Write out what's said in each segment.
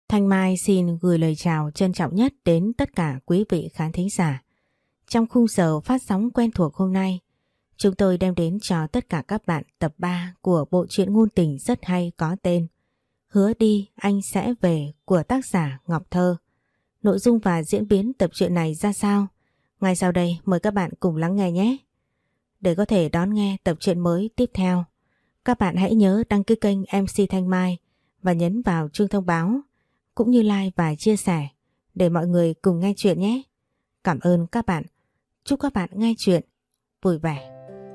Thanh Mai xin gửi lời chào trân trọng nhất đến tất cả quý vị khán thính giả. Trong khung giờ phát sóng quen thuộc hôm nay, chúng tôi đem đến cho tất cả các bạn tập 3 của bộ truyện ngôn tình rất hay có tên Hứa đi anh sẽ về của tác giả Ngọc Thơ. Nội dung và diễn biến tập truyện này ra sao? Ngay sau đây mời các bạn cùng lắng nghe nhé. Để có thể đón nghe tập truyện mới tiếp theo, các bạn hãy nhớ đăng ký kênh MC Thanh Mai và nhấn vào chuông thông báo, cũng như like và chia sẻ để mọi người cùng nghe chuyện nhé. Cảm ơn các bạn. Chúc các bạn nghe chuyện vui vẻ.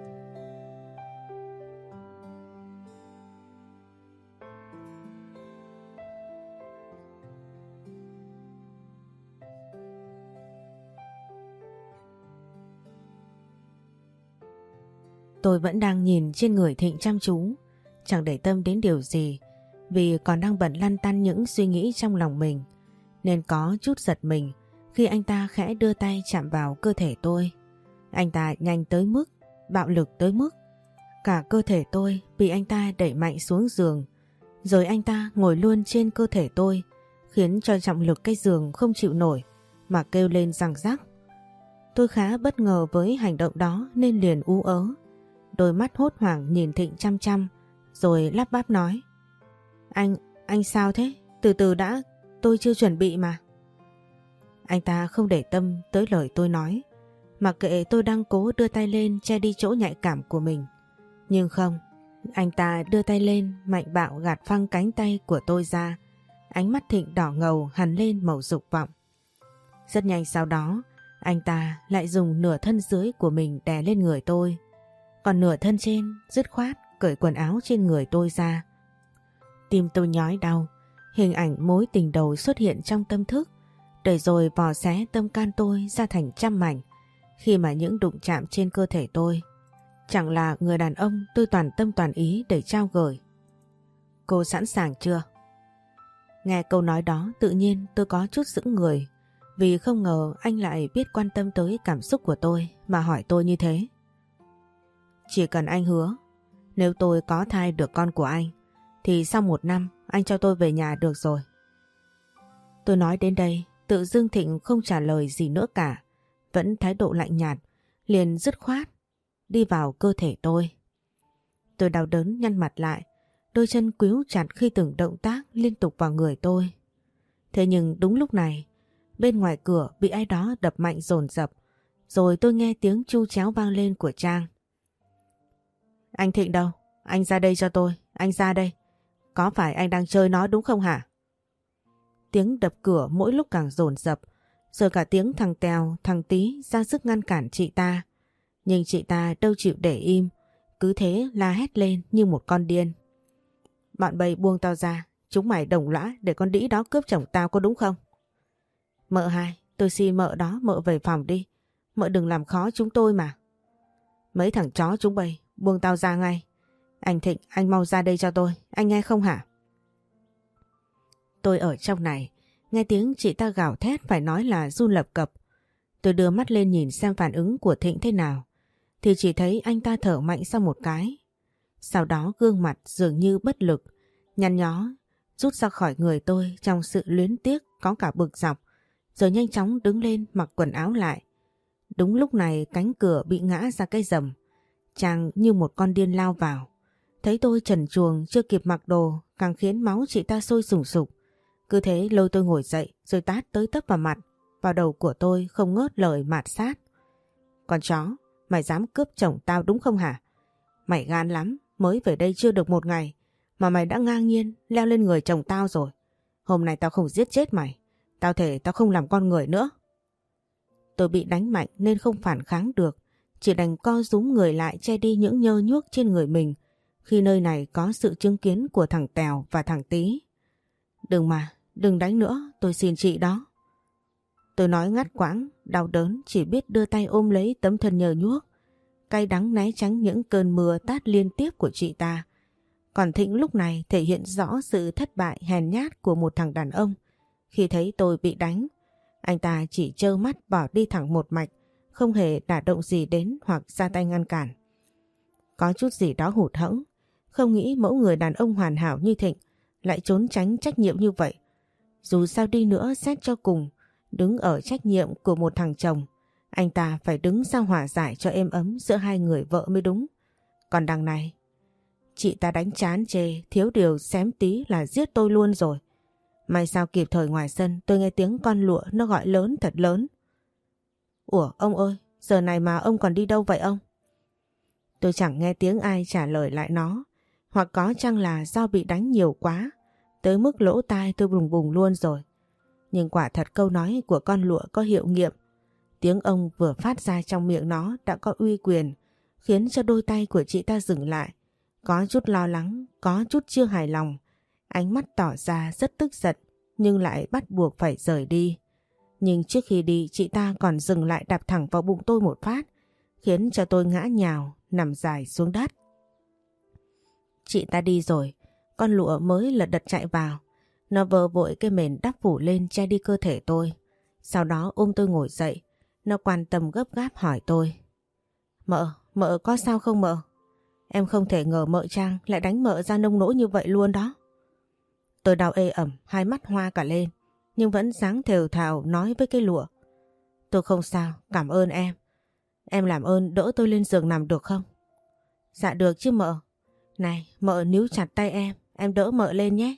Tôi vẫn đang nhìn trên người Thịnh chăm chú, chẳng để tâm đến điều gì, vì còn đang bận lăn tăn những suy nghĩ trong lòng mình, nên có chút giật mình khi anh ta khẽ đưa tay chạm vào cơ thể tôi. Anh ta nhanh tới mức, bạo lực tới mức, cả cơ thể tôi bị anh ta đẩy mạnh xuống giường, rồi anh ta ngồi luôn trên cơ thể tôi, khiến cho trọng lực cái giường không chịu nổi mà kêu lên răng rắc. Tôi khá bất ngờ với hành động đó nên liền ú ớ, đôi mắt hốt hoảng nhìn Thịnh chăm chăm, rồi lắp bắp nói: Anh sao thế? Từ từ đã, tôi chưa chuẩn bị mà. Anh ta không để tâm tới lời tôi nói, mặc kệ tôi đang cố đưa tay lên che đi chỗ nhạy cảm của mình. Nhưng không, anh ta đưa tay lên mạnh bạo gạt phăng cánh tay của tôi ra. Ánh mắt Thịnh đỏ ngầu hằn lên màu dục vọng. Rất nhanh sau đó, anh ta lại dùng nửa thân dưới của mình đè lên người tôi, còn nửa thân trên dứt khoát cởi quần áo trên người tôi ra. Tim tôi nhói đau, hình ảnh mối tình đầu xuất hiện trong tâm thức, để rồi vò xé tâm can tôi ra thành trăm mảnh khi mà những đụng chạm trên cơ thể tôi. Chẳng là người đàn ông tôi toàn tâm toàn ý để trao gửi. Cô sẵn sàng chưa? Nghe câu nói đó tự nhiên tôi có chút sững người, vì không ngờ anh lại biết quan tâm tới cảm xúc của tôi mà hỏi tôi như thế. Chỉ cần anh hứa, nếu tôi có thai được con của anh, thì sau 1 năm anh cho tôi về nhà được rồi. Tôi nói đến đây, tự dưng Thịnh không trả lời gì nữa cả, vẫn thái độ lạnh nhạt, liền dứt khoát đi vào cơ thể tôi. Tôi đau đớn nhăn mặt lại, đôi chân quíu chặt khi từng động tác liên tục vào người tôi. Thế nhưng đúng lúc này, bên ngoài cửa bị ai đó đập mạnh dồn dập, rồi tôi nghe tiếng chu chéo vang lên của Trang. Anh Thịnh đâu? Anh ra đây cho tôi, anh ra đây. Có phải anh đang chơi nó đúng không hả? Tiếng đập cửa mỗi lúc càng dồn dập, rồi cả tiếng thằng Tèo, thằng Tí ra sức ngăn cản chị ta. Nhưng chị ta đâu chịu để im, cứ thế la hét lên như một con điên. Bọn bầy buông tao ra, chúng mày đồng lõa để con đĩ đó cướp chồng tao có đúng không? Mợ hai, tôi xin mợ đó mợ về phòng đi, mợ đừng làm khó chúng tôi mà. Mấy thằng chó chúng bầy, buông tao ra ngay. Anh Thịnh, anh mau ra đây cho tôi, anh nghe không hả? Tôi ở trong này, nghe tiếng chị ta gào thét phải nói là run lập cập. Tôi đưa mắt lên nhìn xem phản ứng của Thịnh thế nào, thì chỉ thấy anh ta thở mạnh sau một cái. Sau đó gương mặt dường như bất lực, nhăn nhó, rút ra khỏi người tôi trong sự luyến tiếc có cả bực dọc, rồi nhanh chóng đứng lên mặc quần áo lại. Đúng lúc này cánh cửa bị ngã ra cái rầm. Trang như một con điên lao vào. Thấy tôi trần truồng chưa kịp mặc đồ càng khiến máu chị ta sôi sùng sục. Cứ thế lôi tôi ngồi dậy rồi tát tới tấp vào mặt, vào đầu của tôi không ngớt lời mạt sát. Con chó, mày dám cướp chồng tao đúng không hả? Mày gan lắm, mới về đây chưa được 1 ngày mà mày đã ngang nhiên leo lên người chồng tao rồi. Hôm nay tao không giết chết mày, tao thề tao không làm con người nữa. Tôi bị đánh mạnh nên không phản kháng được, chỉ đành co rúm người lại che đi những nhơ nhuốc trên người mình khi nơi này có sự chứng kiến của thằng Tèo và thằng Tí. Đừng đánh nữa, tôi xin chị đó. Tôi nói ngắt quãng, đau đớn chỉ biết đưa tay ôm lấy tấm thân nhơ nhuốc, cay đắng né tránh những cơn mưa tát liên tiếp của chị ta. Còn Thịnh lúc này thể hiện rõ sự thất bại hèn nhát của một thằng đàn ông. Khi thấy tôi bị đánh, anh ta chỉ trơ mắt bỏ đi thẳng một mạch, không hề đả động gì đến hoặc ra tay ngăn cản. Có chút gì đó hụt hẫng, không nghĩ mẫu người đàn ông hoàn hảo như Thịnh lại trốn tránh trách nhiệm như vậy. Dù sao đi nữa xét cho cùng, đứng ở trách nhiệm của một thằng chồng, anh ta phải đứng ra hòa giải cho êm ấm giữa hai người vợ mới đúng. Còn đằng này, chị ta đánh chán chê, thiếu điều xém tí là giết tôi luôn rồi. May sao kịp thời ngoài sân tôi nghe tiếng con lụa nó gọi lớn thật lớn. Ủa ông ơi, giờ này mà ông còn đi đâu vậy ông? Tôi chẳng nghe tiếng ai trả lời lại nó, hoặc có chăng là do bị đánh nhiều quá, tới mức lỗ tai tôi bùng bùng luôn rồi. Nhưng quả thật câu nói của con lụa có hiệu nghiệm. Tiếng ông vừa phát ra trong miệng nó đã có uy quyền, khiến cho đôi tay của chị ta dừng lại. Có chút lo lắng, có chút chưa hài lòng. Ánh mắt tỏ ra rất tức giận, nhưng lại bắt buộc phải rời đi. Nhưng trước khi đi, chị ta còn dừng lại đạp thẳng vào bụng tôi một phát, khiến cho tôi ngã nhào, nằm dài xuống đất. Chị ta đi rồi, con lụa mới lật đật chạy vào. Nó vơ vội cái mền đắp phủ lên che đi cơ thể tôi. Sau đó ôm tôi ngồi dậy. Nó quan tâm gấp gáp hỏi tôi. Mợ có sao không mợ? Em không thể ngờ mợ Trang lại đánh mợ ra nông nỗi như vậy luôn đó. Tôi đau ê ẩm, hai mắt hoa cả lên, nhưng vẫn dáng thều thào nói với cái lụa. Tôi không sao, cảm ơn em. Em làm ơn đỡ tôi lên giường nằm được không? Dạ được chứ mợ. Này, mợ níu chặt tay em đỡ mợ lên nhé.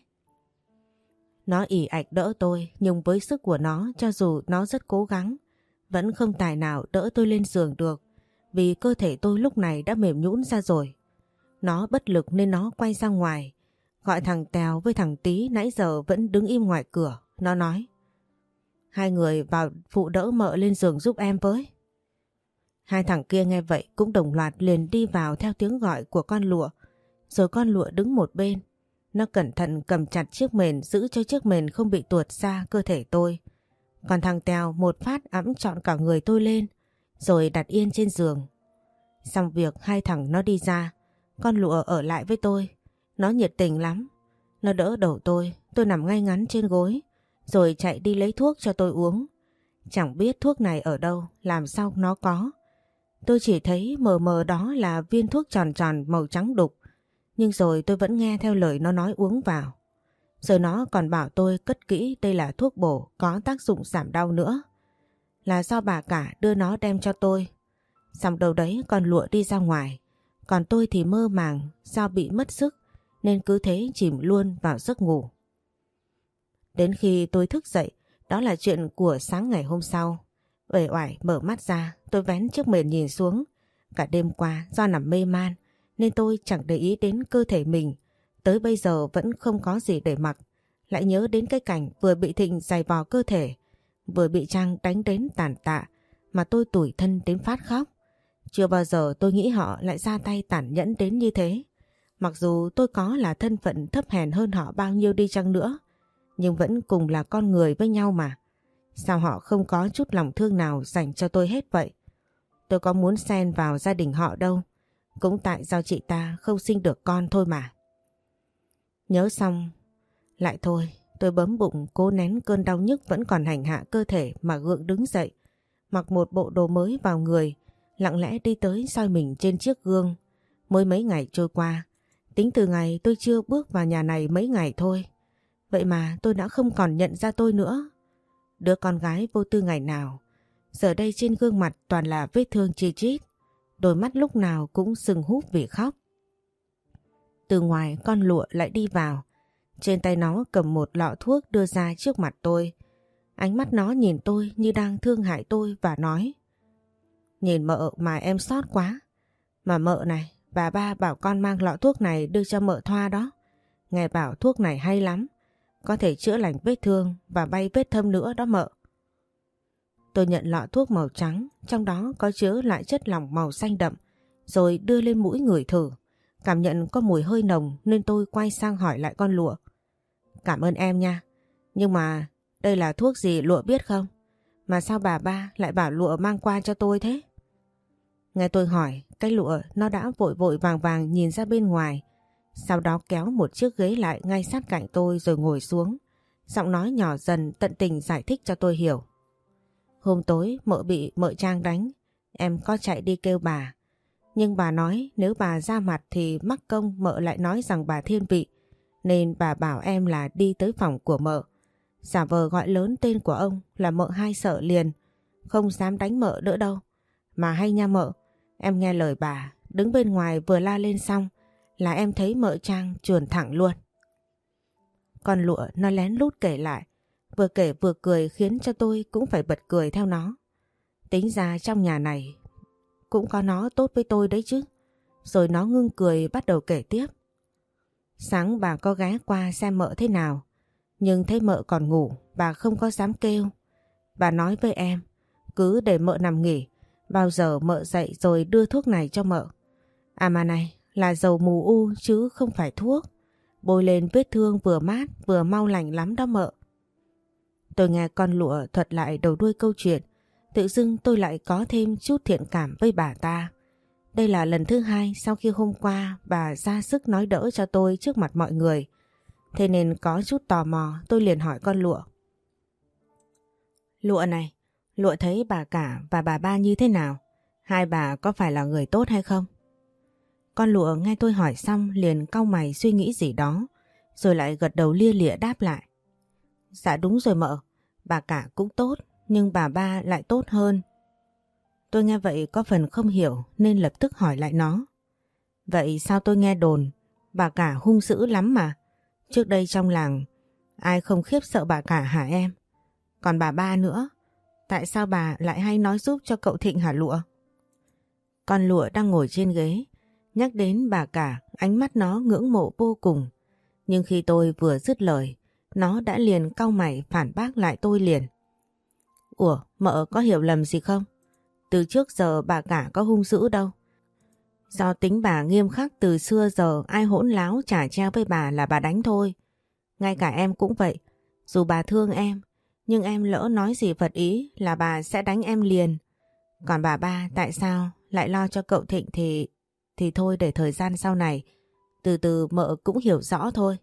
Nó ỉ ạch đỡ tôi, nhưng với sức của nó, cho dù nó rất cố gắng, vẫn không tài nào đỡ tôi lên giường được, vì cơ thể tôi lúc này đã mềm nhũn ra rồi. Nó bất lực nên nó quay ra ngoài, gọi thằng Tèo với thằng Tí nãy giờ vẫn đứng im ngoài cửa. Nó nói, hai người vào phụ đỡ mợ lên giường giúp em với. Hai thằng kia nghe vậy cũng đồng loạt liền đi vào theo tiếng gọi của con lụa. Rồi con lụa đứng một bên. Nó cẩn thận cầm chặt chiếc mền, giữ cho chiếc mền không bị tuột ra cơ thể tôi. Còn thằng Tèo một phát ẵm trọn cả người tôi lên, rồi đặt yên trên giường. Xong việc hai thằng nó đi ra, con lụa ở lại với tôi. Nó nhiệt tình lắm. Nó đỡ đầu tôi nằm ngay ngắn trên gối, rồi chạy đi lấy thuốc cho tôi uống. Chẳng biết thuốc này ở đâu, làm sao nó có. Tôi chỉ thấy mờ mờ đó là viên thuốc tròn tròn màu trắng đục. Nhưng rồi tôi vẫn nghe theo lời nó nói uống vào. Rồi nó còn bảo tôi cất kỹ đây là thuốc bổ có tác dụng giảm đau nữa. Là do bà cả đưa nó đem cho tôi. Xong đâu đấy con lụa đi ra ngoài. Còn tôi thì mơ màng do bị mất sức nên cứ thế chìm luôn vào giấc ngủ. Đến khi tôi thức dậy, đó là chuyện của sáng ngày hôm sau. Uể oải mở mắt ra, tôi vén chiếc mền nhìn xuống. Cả đêm qua do nằm mê man nên tôi chẳng để ý đến cơ thể mình. Tới bây giờ vẫn không có gì để mặc. Lại nhớ đến cái cảnh vừa bị Thịnh giày vò cơ thể, vừa bị Trang đánh đến tàn tạ mà tôi tủi thân đến phát khóc. Chưa bao giờ tôi nghĩ họ lại ra tay tàn nhẫn đến như thế. Mặc dù tôi có là thân phận thấp hèn hơn họ bao nhiêu đi chăng nữa, nhưng vẫn cùng là con người với nhau mà. Sao họ không có chút lòng thương nào dành cho tôi hết vậy? Tôi có muốn xen vào gia đình họ đâu. Cũng tại do chị ta không sinh được con thôi mà. Nhớ xong lại thôi, tôi bấm bụng cố nén cơn đau nhức vẫn còn hành hạ cơ thể mà gượng đứng dậy, mặc một bộ đồ mới vào người, lặng lẽ đi tới soi mình trên chiếc gương. Mới mấy ngày trôi qua, tính từ ngày tôi chưa bước vào nhà này mấy ngày thôi, vậy mà tôi đã không còn nhận ra tôi nữa. Đứa con gái vô tư ngày nào, giờ đây trên gương mặt toàn là vết thương chi chít, đôi mắt lúc nào cũng sưng húp vì khóc. Từ ngoài con lụa lại đi vào, trên tay nó cầm một lọ thuốc đưa ra trước mặt tôi. Ánh mắt nó nhìn tôi như đang thương hại tôi và nói, nhìn mợ mà em xót quá. Mà mợ này, bà ba bảo con mang lọ thuốc này đưa cho mợ thoa đó. Nghe bảo thuốc này hay lắm, có thể chữa lành vết thương và bay vết thâm nữa đó mợ. Tôi nhận lọ thuốc màu trắng, trong đó có chứa loại chất lỏng màu xanh đậm, rồi đưa lên mũi ngửi thử. Cảm nhận có mùi hơi nồng nên tôi quay sang hỏi lại con lụa. Cảm ơn em nha, nhưng mà đây là thuốc gì lụa biết không? Mà sao bà ba lại bảo lụa mang qua cho tôi thế? Nghe tôi hỏi, cái lụa nó đã vội vội vàng vàng nhìn ra bên ngoài. Sau đó kéo một chiếc ghế lại ngay sát cạnh tôi rồi ngồi xuống. Giọng nói nhỏ dần tận tình giải thích cho tôi hiểu. Hôm tối mợ bị mợ Trang đánh, em có chạy đi kêu bà. Nhưng bà nói nếu bà ra mặt thì mắc công mợ lại nói rằng bà thiên vị. Nên bà bảo em là đi tới phòng của mợ. Giả vờ gọi lớn tên của ông là mợ Hai sợ liền, không dám đánh mợ nữa đâu. Mà hay nha mợ, em nghe lời bà, đứng bên ngoài vừa la lên xong là em thấy mợ Trang chuồn thẳng luôn. Con Lụa nó lén lút kể lại, vừa kể vừa cười khiến cho tôi cũng phải bật cười theo nó. Tính ra trong nhà này cũng có nó tốt với tôi đấy chứ. Rồi nó ngưng cười bắt đầu kể tiếp. Sáng bà có ghé qua xem mợ thế nào, nhưng thấy mợ còn ngủ, bà không có dám kêu. Bà nói với em, cứ để mợ nằm nghỉ, bao giờ mợ dậy rồi đưa thuốc này cho mợ. À mà này, là dầu mù u chứ không phải thuốc. Bôi lên vết thương vừa mát vừa mau lành lắm đó mợ. Tôi nghe con Lụa thuật lại đầu đuôi câu chuyện, tự dưng tôi lại có thêm chút thiện cảm với bà ta. Đây là lần thứ hai sau khi hôm qua bà ra sức nói đỡ cho tôi trước mặt mọi người. Thế nên có chút tò mò tôi liền hỏi con Lụa. Lụa này, Lụa thấy bà cả và bà ba như thế nào? Hai bà có phải là người tốt hay không? Con Lụa nghe tôi hỏi xong liền cau mày suy nghĩ gì đó, rồi lại gật đầu lia lịa đáp lại. Dạ đúng rồi mợ, bà cả cũng tốt, nhưng bà ba lại tốt hơn. Tôi nghe vậy có phần không hiểu nên lập tức hỏi lại nó. Vậy sao tôi nghe đồn bà cả hung dữ lắm mà? Trước đây trong làng ai không khiếp sợ bà cả hả em? Còn bà ba nữa, tại sao bà lại hay nói giúp cho cậu Thịnh hả Lụa? Con Lụa đang ngồi trên ghế, nhắc đến bà cả, ánh mắt nó ngưỡng mộ vô cùng. Nhưng khi tôi vừa dứt lời, nó đã liền cau mày phản bác lại tôi liền. Ủa, mợ có hiểu lầm gì không? Từ trước giờ bà cả có hung dữ đâu. Do tính bà nghiêm khắc từ xưa giờ ai hỗn láo chả treo với bà là bà đánh thôi. Ngay cả em cũng vậy. Dù bà thương em, nhưng em lỡ nói gì phật ý là bà sẽ đánh em liền. Còn bà ba tại sao lại lo cho cậu Thịnh thì thôi để thời gian sau này. Từ từ mợ cũng hiểu rõ thôi.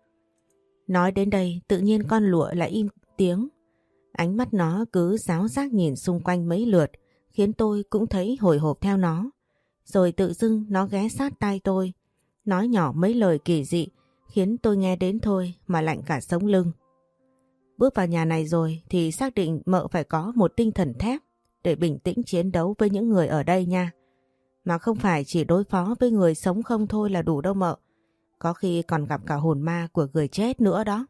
Nói đến đây tự nhiên con Lụa lại im tiếng. Ánh mắt nó cứ ráo rác nhìn xung quanh mấy lượt, khiến tôi cũng thấy hồi hộp theo nó. Rồi tự dưng nó ghé sát tai tôi, nói nhỏ mấy lời kỳ dị, khiến tôi nghe đến thôi mà lạnh cả sống lưng. Bước vào nhà này rồi thì xác định mợ phải có một tinh thần thép để bình tĩnh chiến đấu với những người ở đây nha. Mà không phải chỉ đối phó với người sống không thôi là đủ đâu mợ. Có khi còn gặp cả hồn ma của người chết nữa đó.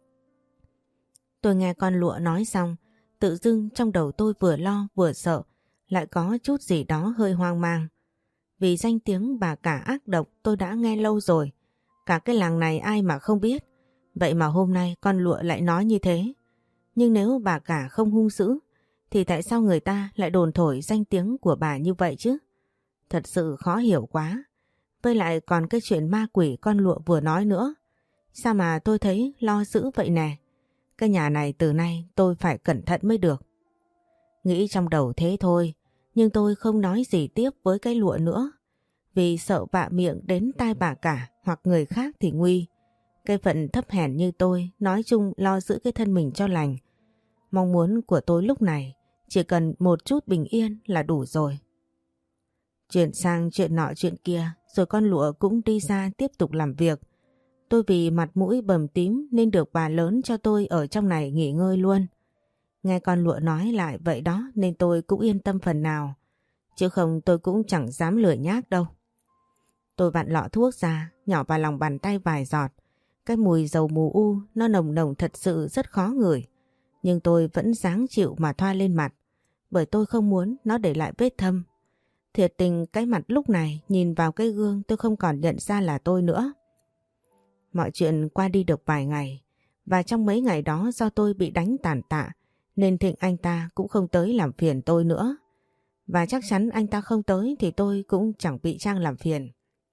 Tôi nghe con Lụa nói xong, tự dưng trong đầu tôi vừa lo vừa sợ, lại có chút gì đó hơi hoang mang. Vì danh tiếng bà cả ác độc tôi đã nghe lâu rồi, cả cái làng này ai mà không biết. Vậy mà hôm nay con Lụa lại nói như thế. Nhưng nếu bà cả không hung dữ, thì tại sao người ta lại đồn thổi danh tiếng của bà như vậy chứ? Thật sự khó hiểu quá. Với lại còn cái chuyện ma quỷ con Lụa vừa nói nữa. Sao mà tôi thấy lo dữ vậy nè? Cái nhà này từ nay tôi phải cẩn thận mới được. Nghĩ trong đầu thế thôi, nhưng tôi không nói gì tiếp với cái Lụa nữa. Vì sợ vạ miệng đến tai bà cả hoặc người khác thì nguy. Cái phận thấp hèn như tôi nói chung lo giữ cái thân mình cho lành. Mong muốn của tôi lúc này chỉ cần một chút bình yên là đủ rồi. Chuyển sang chuyện nọ chuyện kia rồi con Lụa cũng đi ra tiếp tục làm việc. Tôi vì mặt mũi bầm tím nên được bà lớn cho tôi ở trong này nghỉ ngơi luôn. Nghe con Lụa nói lại vậy đó nên tôi cũng yên tâm phần nào. Chứ không tôi cũng chẳng dám lười nhác đâu. Tôi vặn lọ thuốc ra, nhỏ vào lòng bàn tay vài giọt. Cái mùi dầu mù u nó nồng nồng thật sự rất khó ngửi. Nhưng tôi vẫn ráng chịu mà thoa lên mặt. Bởi tôi không muốn nó để lại vết thâm. Thiệt tình cái mặt lúc này nhìn vào cái gương tôi không còn nhận ra là tôi nữa. Mọi chuyện qua đi được vài ngày. Và trong mấy ngày đó do tôi bị đánh tàn tạ nên Thịnh anh ta cũng không tới làm phiền tôi nữa. Và chắc chắn anh ta không tới thì tôi cũng chẳng bị Trang làm phiền.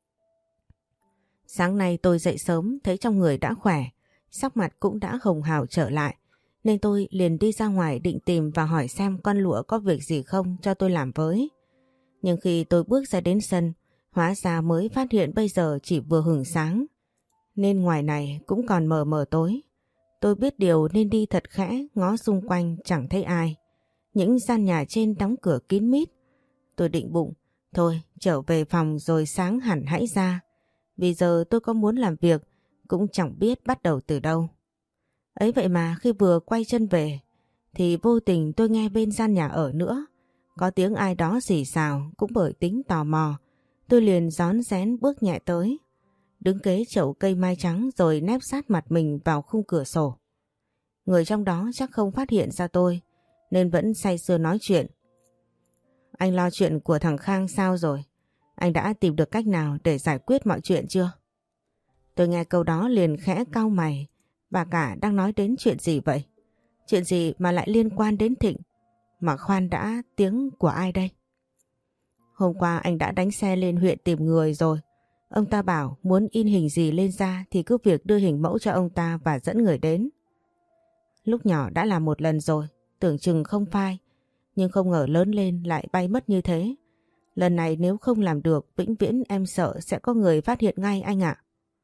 Sáng nay tôi dậy sớm thấy trong người đã khỏe, sắc mặt cũng đã hồng hào trở lại. Nên tôi liền đi ra ngoài định tìm và hỏi xem con Lụa có việc gì không cho tôi làm với. Nhưng khi tôi bước ra đến sân, hóa ra mới phát hiện bây giờ chỉ vừa hửng sáng. Nên ngoài này cũng còn mờ mờ tối. Tôi biết điều nên đi thật khẽ, ngó xung quanh chẳng thấy ai. Những gian nhà trên đóng cửa kín mít. Tôi định bụng, thôi trở về phòng rồi sáng hẳn hãy ra. Vì giờ tôi có muốn làm việc cũng chẳng biết bắt đầu từ đâu. Ấy vậy mà khi vừa quay chân về thì vô tình tôi nghe bên gian nhà ở nữa có tiếng ai đó xì xào. Cũng bởi tính tò mò, tôi liền rón rén bước nhẹ tới, đứng kế chậu cây mai trắng rồi nép sát mặt mình vào khung cửa sổ. Người trong đó chắc không phát hiện ra tôi nên vẫn say sưa nói chuyện. Anh lo chuyện của thằng Khang sao rồi? Anh đã tìm được cách nào để giải quyết mọi chuyện chưa? Tôi nghe câu đó liền khẽ cau mày. Bà cả đang nói đến chuyện gì vậy? Chuyện gì mà lại liên quan đến Thịnh? Mà khoan đã, tiếng của ai đây? Hôm qua anh đã đánh xe lên huyện tìm người rồi. Ông ta bảo muốn in hình gì lên da thì cứ việc đưa hình mẫu cho ông ta và dẫn người đến. Lúc nhỏ đã làm một lần rồi, tưởng chừng không phai, nhưng không ngờ lớn lên lại bay mất như thế. Lần này nếu không làm được, vĩnh viễn em sợ sẽ có người phát hiện ngay anh ạ.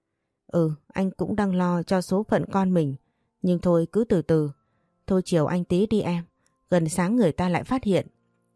Anh cũng đang lo cho số phận con mình, nhưng thôi cứ từ từ. Thôi chiều anh tí đi em, gần sáng người ta lại phát hiện.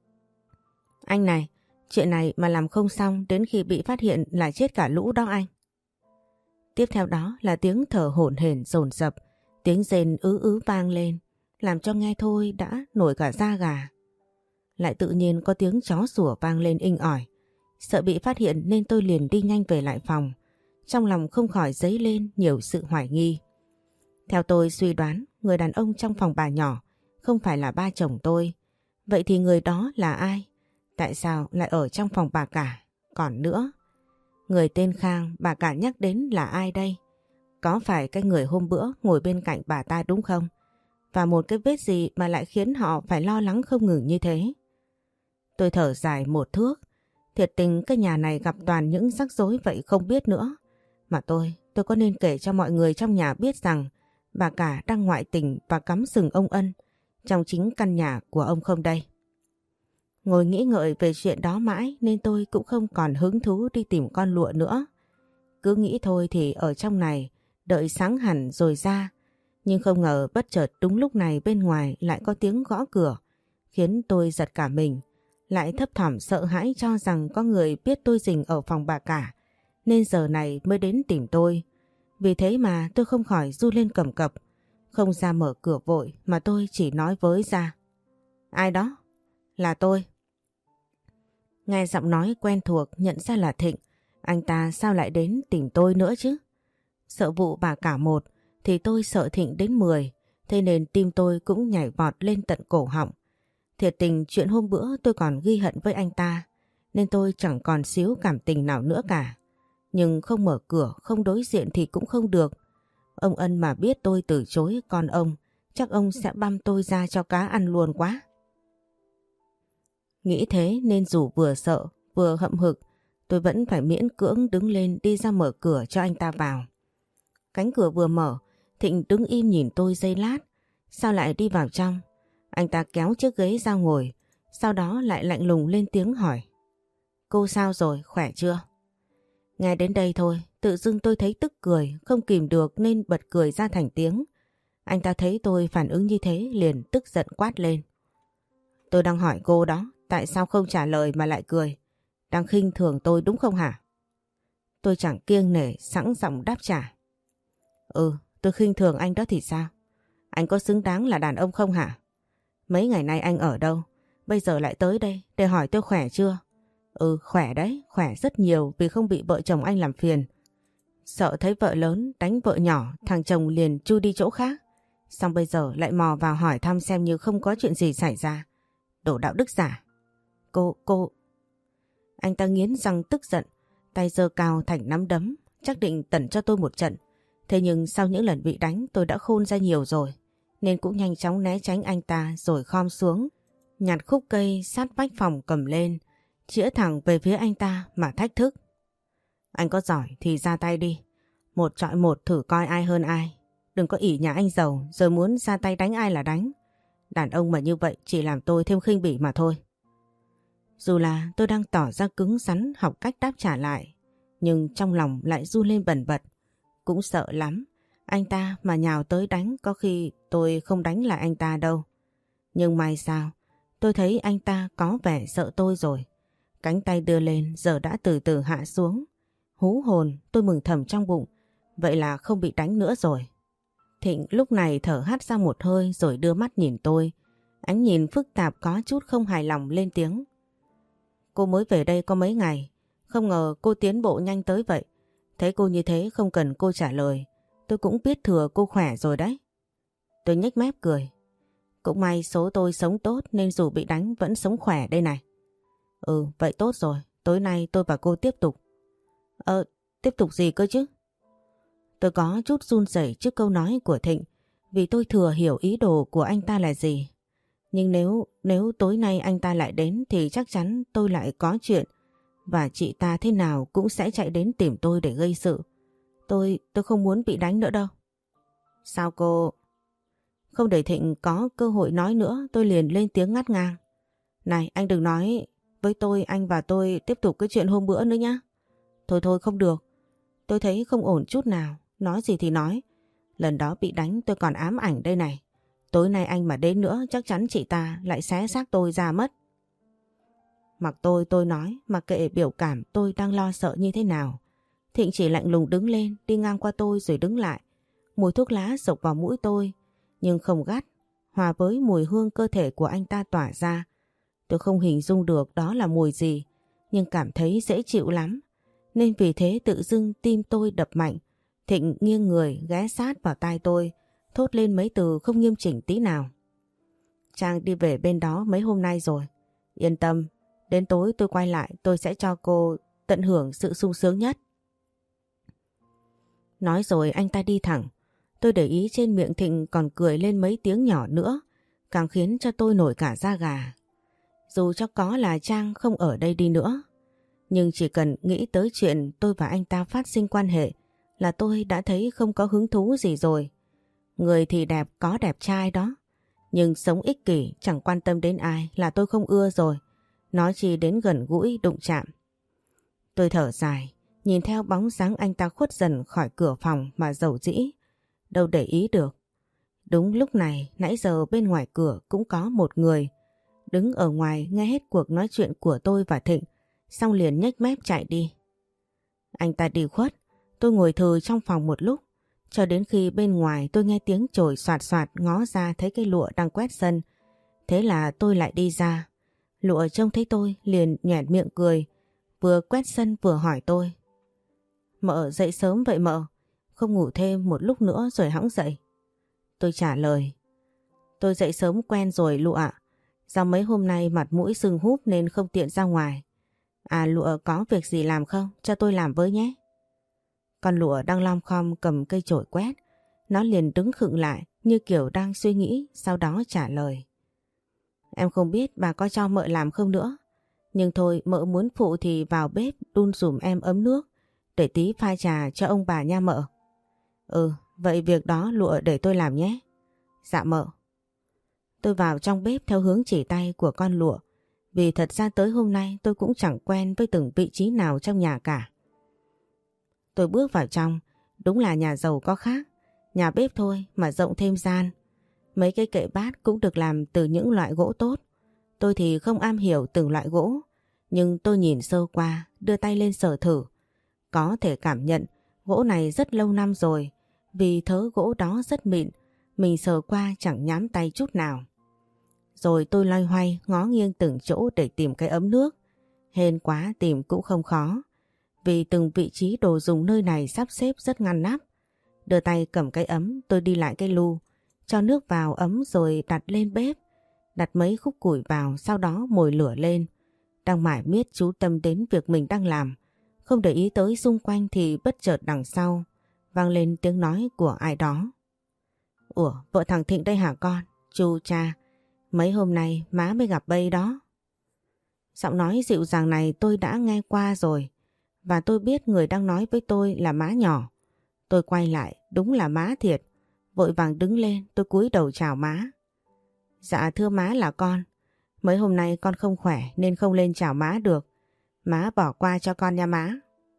Anh này, chuyện này mà làm không xong đến khi bị phát hiện là chết cả lũ đó anh. Tiếp theo đó là tiếng thở hổn hển dồn dập, tiếng rên ứ vang lên, làm cho nghe thôi đã nổi cả da gà. Lại tự nhiên có tiếng chó sủa vang lên inh ỏi. Sợ bị phát hiện nên tôi liền đi nhanh về lại phòng. Trong lòng không khỏi dấy lên nhiều sự hoài nghi. Theo tôi suy đoán, người đàn ông trong phòng bà nhỏ không phải là ba chồng tôi. Vậy thì người đó là ai? Tại sao lại ở trong phòng bà cả? Còn nữa, người tên Khang bà cả nhắc đến là ai đây? Có phải cái người hôm bữa ngồi bên cạnh bà ta đúng không? Và một cái vết gì mà lại khiến họ phải lo lắng không ngừng như thế? Tôi thở dài một thước. Thiệt tình cái nhà này gặp toàn những rắc rối vậy không biết nữa. Mà tôi có nên kể cho mọi người trong nhà biết rằng bà cả đang ngoại tình và cắm sừng ông Ân trong chính căn nhà của ông không đây? Ngồi nghĩ ngợi về chuyện đó mãi nên tôi cũng không còn hứng thú đi tìm con lụa nữa. Cứ nghĩ thôi thì ở trong này đợi sáng hẳn rồi ra. Nhưng không ngờ bất chợt đúng lúc này bên ngoài lại có tiếng gõ cửa, khiến tôi giật cả mình. Lại thấp thỏm sợ hãi cho rằng có người biết tôi rình ở phòng bà cả nên giờ này mới đến tìm tôi. Vì thế mà tôi không khỏi run lên cầm cập, không ra mở cửa vội mà tôi chỉ nói với ra. Ai đó? Là tôi. Nghe giọng nói quen thuộc nhận ra là Thịnh. Anh ta sao lại đến tìm tôi nữa chứ? Sợ vụ bà cả một thì tôi sợ Thịnh đến 10, thế nên tim tôi cũng nhảy vọt lên tận cổ họng. Thiệt tình chuyện hôm bữa tôi còn ghi hận với anh ta nên tôi chẳng còn xíu cảm tình nào nữa cả. Nhưng không mở cửa, không đối diện thì cũng không được. Ông Ân mà biết tôi từ chối con ông, chắc ông sẽ băm tôi ra cho cá ăn luôn quá. Nghĩ thế nên dù vừa sợ vừa hậm hực, tôi vẫn phải miễn cưỡng đứng lên đi ra mở cửa cho anh ta vào. Cánh cửa vừa mở, Thịnh đứng im nhìn tôi giây lát, sao lại đi vào trong? Anh ta kéo chiếc ghế ra ngồi, sau đó lại lạnh lùng lên tiếng hỏi. Cô sao rồi, khỏe chưa? Nghe đến đây thôi, tự dưng tôi thấy tức cười, không kìm được nên bật cười ra thành tiếng. Anh ta thấy tôi phản ứng như thế liền tức giận quát lên. Tôi đang hỏi cô đó, tại sao không trả lời mà lại cười? Đang khinh thường tôi đúng không hả? Tôi chẳng kiêng nể sẵn giọng đáp trả. Tôi khinh thường anh đó thì sao? Anh có xứng đáng là đàn ông không hả? Mấy ngày nay anh ở đâu? Bây giờ lại tới đây để hỏi tôi khỏe chưa? Khỏe đấy, khỏe rất nhiều vì không bị vợ chồng anh làm phiền. Sợ thấy vợ lớn đánh vợ nhỏ, thằng chồng liền chui đi chỗ khác. Xong bây giờ lại mò vào hỏi thăm xem như không có chuyện gì xảy ra. Đồ đạo đức giả. Cô... Anh ta nghiến răng tức giận, tay giơ cao thành nắm đấm, chắc định tẩn cho tôi một trận. Thế nhưng sau những lần bị đánh tôi đã khôn ra nhiều rồi, nên cũng nhanh chóng né tránh anh ta rồi khom xuống, nhặt khúc cây sát vách phòng cầm lên, chĩa thẳng về phía anh ta mà thách thức. Anh có giỏi thì ra tay đi, một chọi một thử coi ai hơn ai. Đừng có ỷ nhà anh giàu rồi muốn ra tay đánh ai là đánh. Đàn ông mà như vậy chỉ làm tôi thêm khinh bỉ mà thôi. Dù là tôi đang tỏ ra cứng rắn học cách đáp trả lại, nhưng trong lòng lại run lên bần bật. Cũng sợ lắm, anh ta mà nhào tới đánh có khi tôi không đánh lại anh ta đâu. Nhưng may sao, tôi thấy anh ta có vẻ sợ tôi rồi. Cánh tay đưa lên giờ đã từ từ hạ xuống. Hú hồn tôi mừng thầm trong bụng, vậy là không bị đánh nữa rồi. Thịnh lúc này thở hắt ra một hơi rồi đưa mắt nhìn tôi. Ánh nhìn phức tạp có chút không hài lòng lên tiếng. Cô mới về đây có mấy ngày, không ngờ cô tiến bộ nhanh tới vậy. Thấy cô như thế không cần cô trả lời, tôi cũng biết thừa cô khỏe rồi đấy. Tôi nhếch mép cười. Cũng may số tôi sống tốt nên dù bị đánh vẫn sống khỏe đây này. Ừ, vậy tốt rồi, tối nay tôi và cô tiếp tục. Tiếp tục gì cơ chứ? Tôi có chút run rẩy trước câu nói của Thịnh vì tôi thừa hiểu ý đồ của anh ta là gì. Nhưng nếu tối nay anh ta lại đến thì chắc chắn tôi lại có chuyện và chị ta thế nào cũng sẽ chạy đến tìm tôi để gây sự. Tôi không muốn bị đánh nữa đâu. Sao cô? Không để Thịnh có cơ hội nói nữa tôi liền lên tiếng ngắt ngang. Này anh đừng nói với tôi anh và tôi tiếp tục cái chuyện hôm bữa nữa nhá. Thôi không được. Tôi thấy không ổn chút nào. Nói gì thì nói. Lần đó bị đánh tôi còn ám ảnh đây này. Tối nay anh mà đến nữa chắc chắn chị ta lại xé xác tôi ra mất. Mặc tôi nói, mặc kệ biểu cảm tôi đang lo sợ như thế nào. Thịnh chỉ lạnh lùng đứng lên, đi ngang qua tôi rồi đứng lại. Mùi thuốc lá sộc vào mũi tôi, nhưng không gắt, hòa với mùi hương cơ thể của anh ta tỏa ra. Tôi không hình dung được đó là mùi gì, nhưng cảm thấy dễ chịu lắm. Nên vì thế tự dưng tim tôi đập mạnh. Thịnh nghiêng người ghé sát vào tai tôi, thốt lên mấy từ không nghiêm chỉnh tí nào. Trang đi về bên đó mấy hôm nay rồi. Yên tâm, đến tối tôi quay lại tôi sẽ cho cô tận hưởng sự sung sướng nhất. Nói rồi anh ta đi thẳng. Tôi để ý trên miệng Thịnh còn cười lên mấy tiếng nhỏ nữa, càng khiến cho tôi nổi cả da gà. Dù cho có là Trang không ở đây đi nữa, nhưng chỉ cần nghĩ tới chuyện tôi và anh ta phát sinh quan hệ là tôi đã thấy không có hứng thú gì rồi. Người thì đẹp có đẹp trai đó, nhưng sống ích kỷ chẳng quan tâm đến ai là tôi không ưa rồi. Nói chi đến gần gũi đụng chạm. Tôi thở dài, nhìn theo bóng dáng anh ta khuất dần khỏi cửa phòng mà dầu dĩ. Đâu để ý được. Đúng lúc này, nãy giờ bên ngoài cửa cũng có một người. Đứng ở ngoài nghe hết cuộc nói chuyện của tôi và Thịnh, xong liền nhếch mép chạy đi. Anh ta đi khuất, tôi ngồi thừ trong phòng một lúc, cho đến khi bên ngoài tôi nghe tiếng chổi soạt soạt ngó ra thấy cây lụa đang quét sân. Thế là tôi lại đi ra. Lụa trông thấy tôi liền nhoẻn miệng cười, vừa quét sân vừa hỏi tôi. Mợ dậy sớm vậy mợ? Không ngủ thêm một lúc nữa rồi hẵng dậy? Tôi trả lời. Tôi dậy sớm quen rồi Lụa ạ. Do mấy hôm nay mặt mũi sưng húp nên không tiện ra ngoài. À Lụa có việc gì làm không? Cho tôi làm với nhé. Con Lụa đang lom khom cầm cây chổi quét. Nó liền đứng khựng lại như kiểu đang suy nghĩ, sau đó trả lời. Em không biết bà có cho mợ làm không nữa. Nhưng thôi mợ muốn phụ thì vào bếp đun dùm em ấm nước để tí pha trà cho ông bà nha mợ. Ừ, vậy việc đó Lụa để tôi làm nhé. Dạ mợ. Tôi vào trong bếp theo hướng chỉ tay của con Lụa, vì thật ra tới hôm nay tôi cũng chẳng quen với từng vị trí nào trong nhà cả. Tôi bước vào trong, đúng là nhà giàu có khác, nhà bếp thôi mà rộng thêm gian. Mấy cái kệ bát cũng được làm từ những loại gỗ tốt. Tôi thì không am hiểu từng loại gỗ, nhưng tôi nhìn sơ qua, đưa tay lên sờ thử. Có thể cảm nhận gỗ này rất lâu năm rồi, vì thớ gỗ đó rất mịn, mình sờ qua chẳng nhám tay chút nào. Rồi tôi loay hoay ngó nghiêng từng chỗ để tìm cái ấm nước. Hên quá tìm cũng không khó, vì từng vị trí đồ dùng nơi này sắp xếp rất ngăn nắp. Đưa tay cầm cái ấm, tôi đi lại cái lu, cho nước vào ấm rồi đặt lên bếp. Đặt mấy khúc củi vào, sau đó mồi lửa lên. Đang mải miết chú tâm đến việc mình đang làm, không để ý tới xung quanh thì bất chợt đằng sau vang lên tiếng nói của ai đó. Ủa, vợ thằng Thịnh đây hả con? Chu cha, mấy hôm nay má mới gặp bây đó. Giọng nói dịu dàng này tôi đã nghe qua rồi, và tôi biết người đang nói với tôi là má nhỏ. Tôi quay lại, đúng là má thiệt. Vội vàng đứng lên, tôi cúi đầu chào má. Dạ thưa má là con. Mấy hôm nay con không khỏe nên không lên chào má được. Má bỏ qua cho con nha má.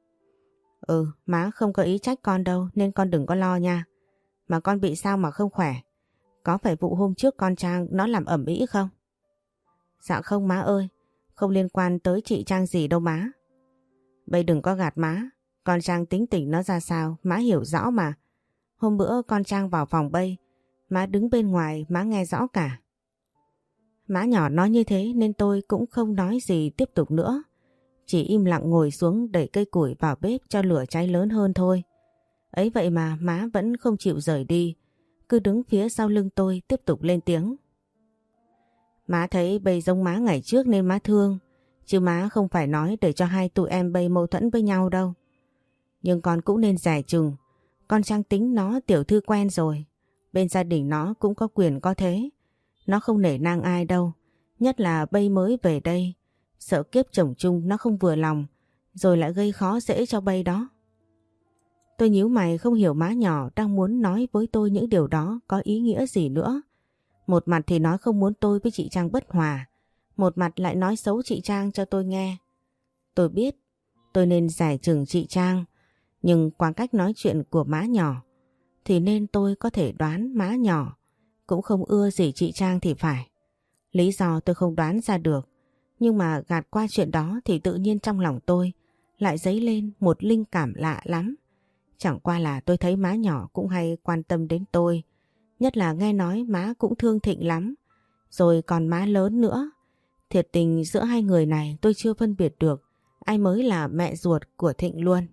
Ừ, má không có ý trách con đâu nên con đừng có lo nha. Mà con bị sao mà không khỏe? Có phải vụ hôm trước con Trang nó làm ầm ĩ không? Dạ không má ơi, không liên quan tới chị Trang gì đâu má. Bây đừng có gạt má, con Trang tính tình nó ra sao má hiểu rõ mà. Hôm bữa con Trang vào phòng bay, má đứng bên ngoài má nghe rõ cả. Má nhỏ nói như thế nên tôi cũng không nói gì tiếp tục nữa. Chỉ im lặng ngồi xuống đẩy cây củi vào bếp cho lửa cháy lớn hơn thôi. Ấy vậy mà má vẫn không chịu rời đi, cứ đứng phía sau lưng tôi tiếp tục lên tiếng. Má thấy Bay giống má ngày trước nên má thương, chứ má không phải nói để cho hai tụi em Bay mâu thuẫn với nhau đâu. Nhưng con cũng nên dè chừng, con Trang tính nó tiểu thư quen rồi, bên gia đình nó cũng có quyền có thế. Nó không nể nang ai đâu, nhất là Bay mới về đây, sợ kiếp chồng chung nó không vừa lòng, rồi lại gây khó dễ cho Bay đó. Tôi nhíu mày không hiểu má nhỏ đang muốn nói với tôi những điều đó có ý nghĩa gì nữa. Một mặt thì nói không muốn tôi với chị Trang bất hòa, một mặt lại nói xấu chị Trang cho tôi nghe. Tôi biết tôi nên giải chừng chị Trang, nhưng qua cách nói chuyện của má nhỏ thì nên tôi có thể đoán má nhỏ cũng không ưa gì chị Trang thì phải. Lý do tôi không đoán ra được, nhưng mà gạt qua chuyện đó thì tự nhiên trong lòng tôi lại dấy lên một linh cảm lạ lắm. Chẳng qua là tôi thấy má nhỏ cũng hay quan tâm đến tôi, nhất là nghe nói má cũng thương Thịnh lắm, rồi còn má lớn nữa. Thiệt tình giữa hai người này tôi chưa phân biệt được ai mới là mẹ ruột của Thịnh luôn.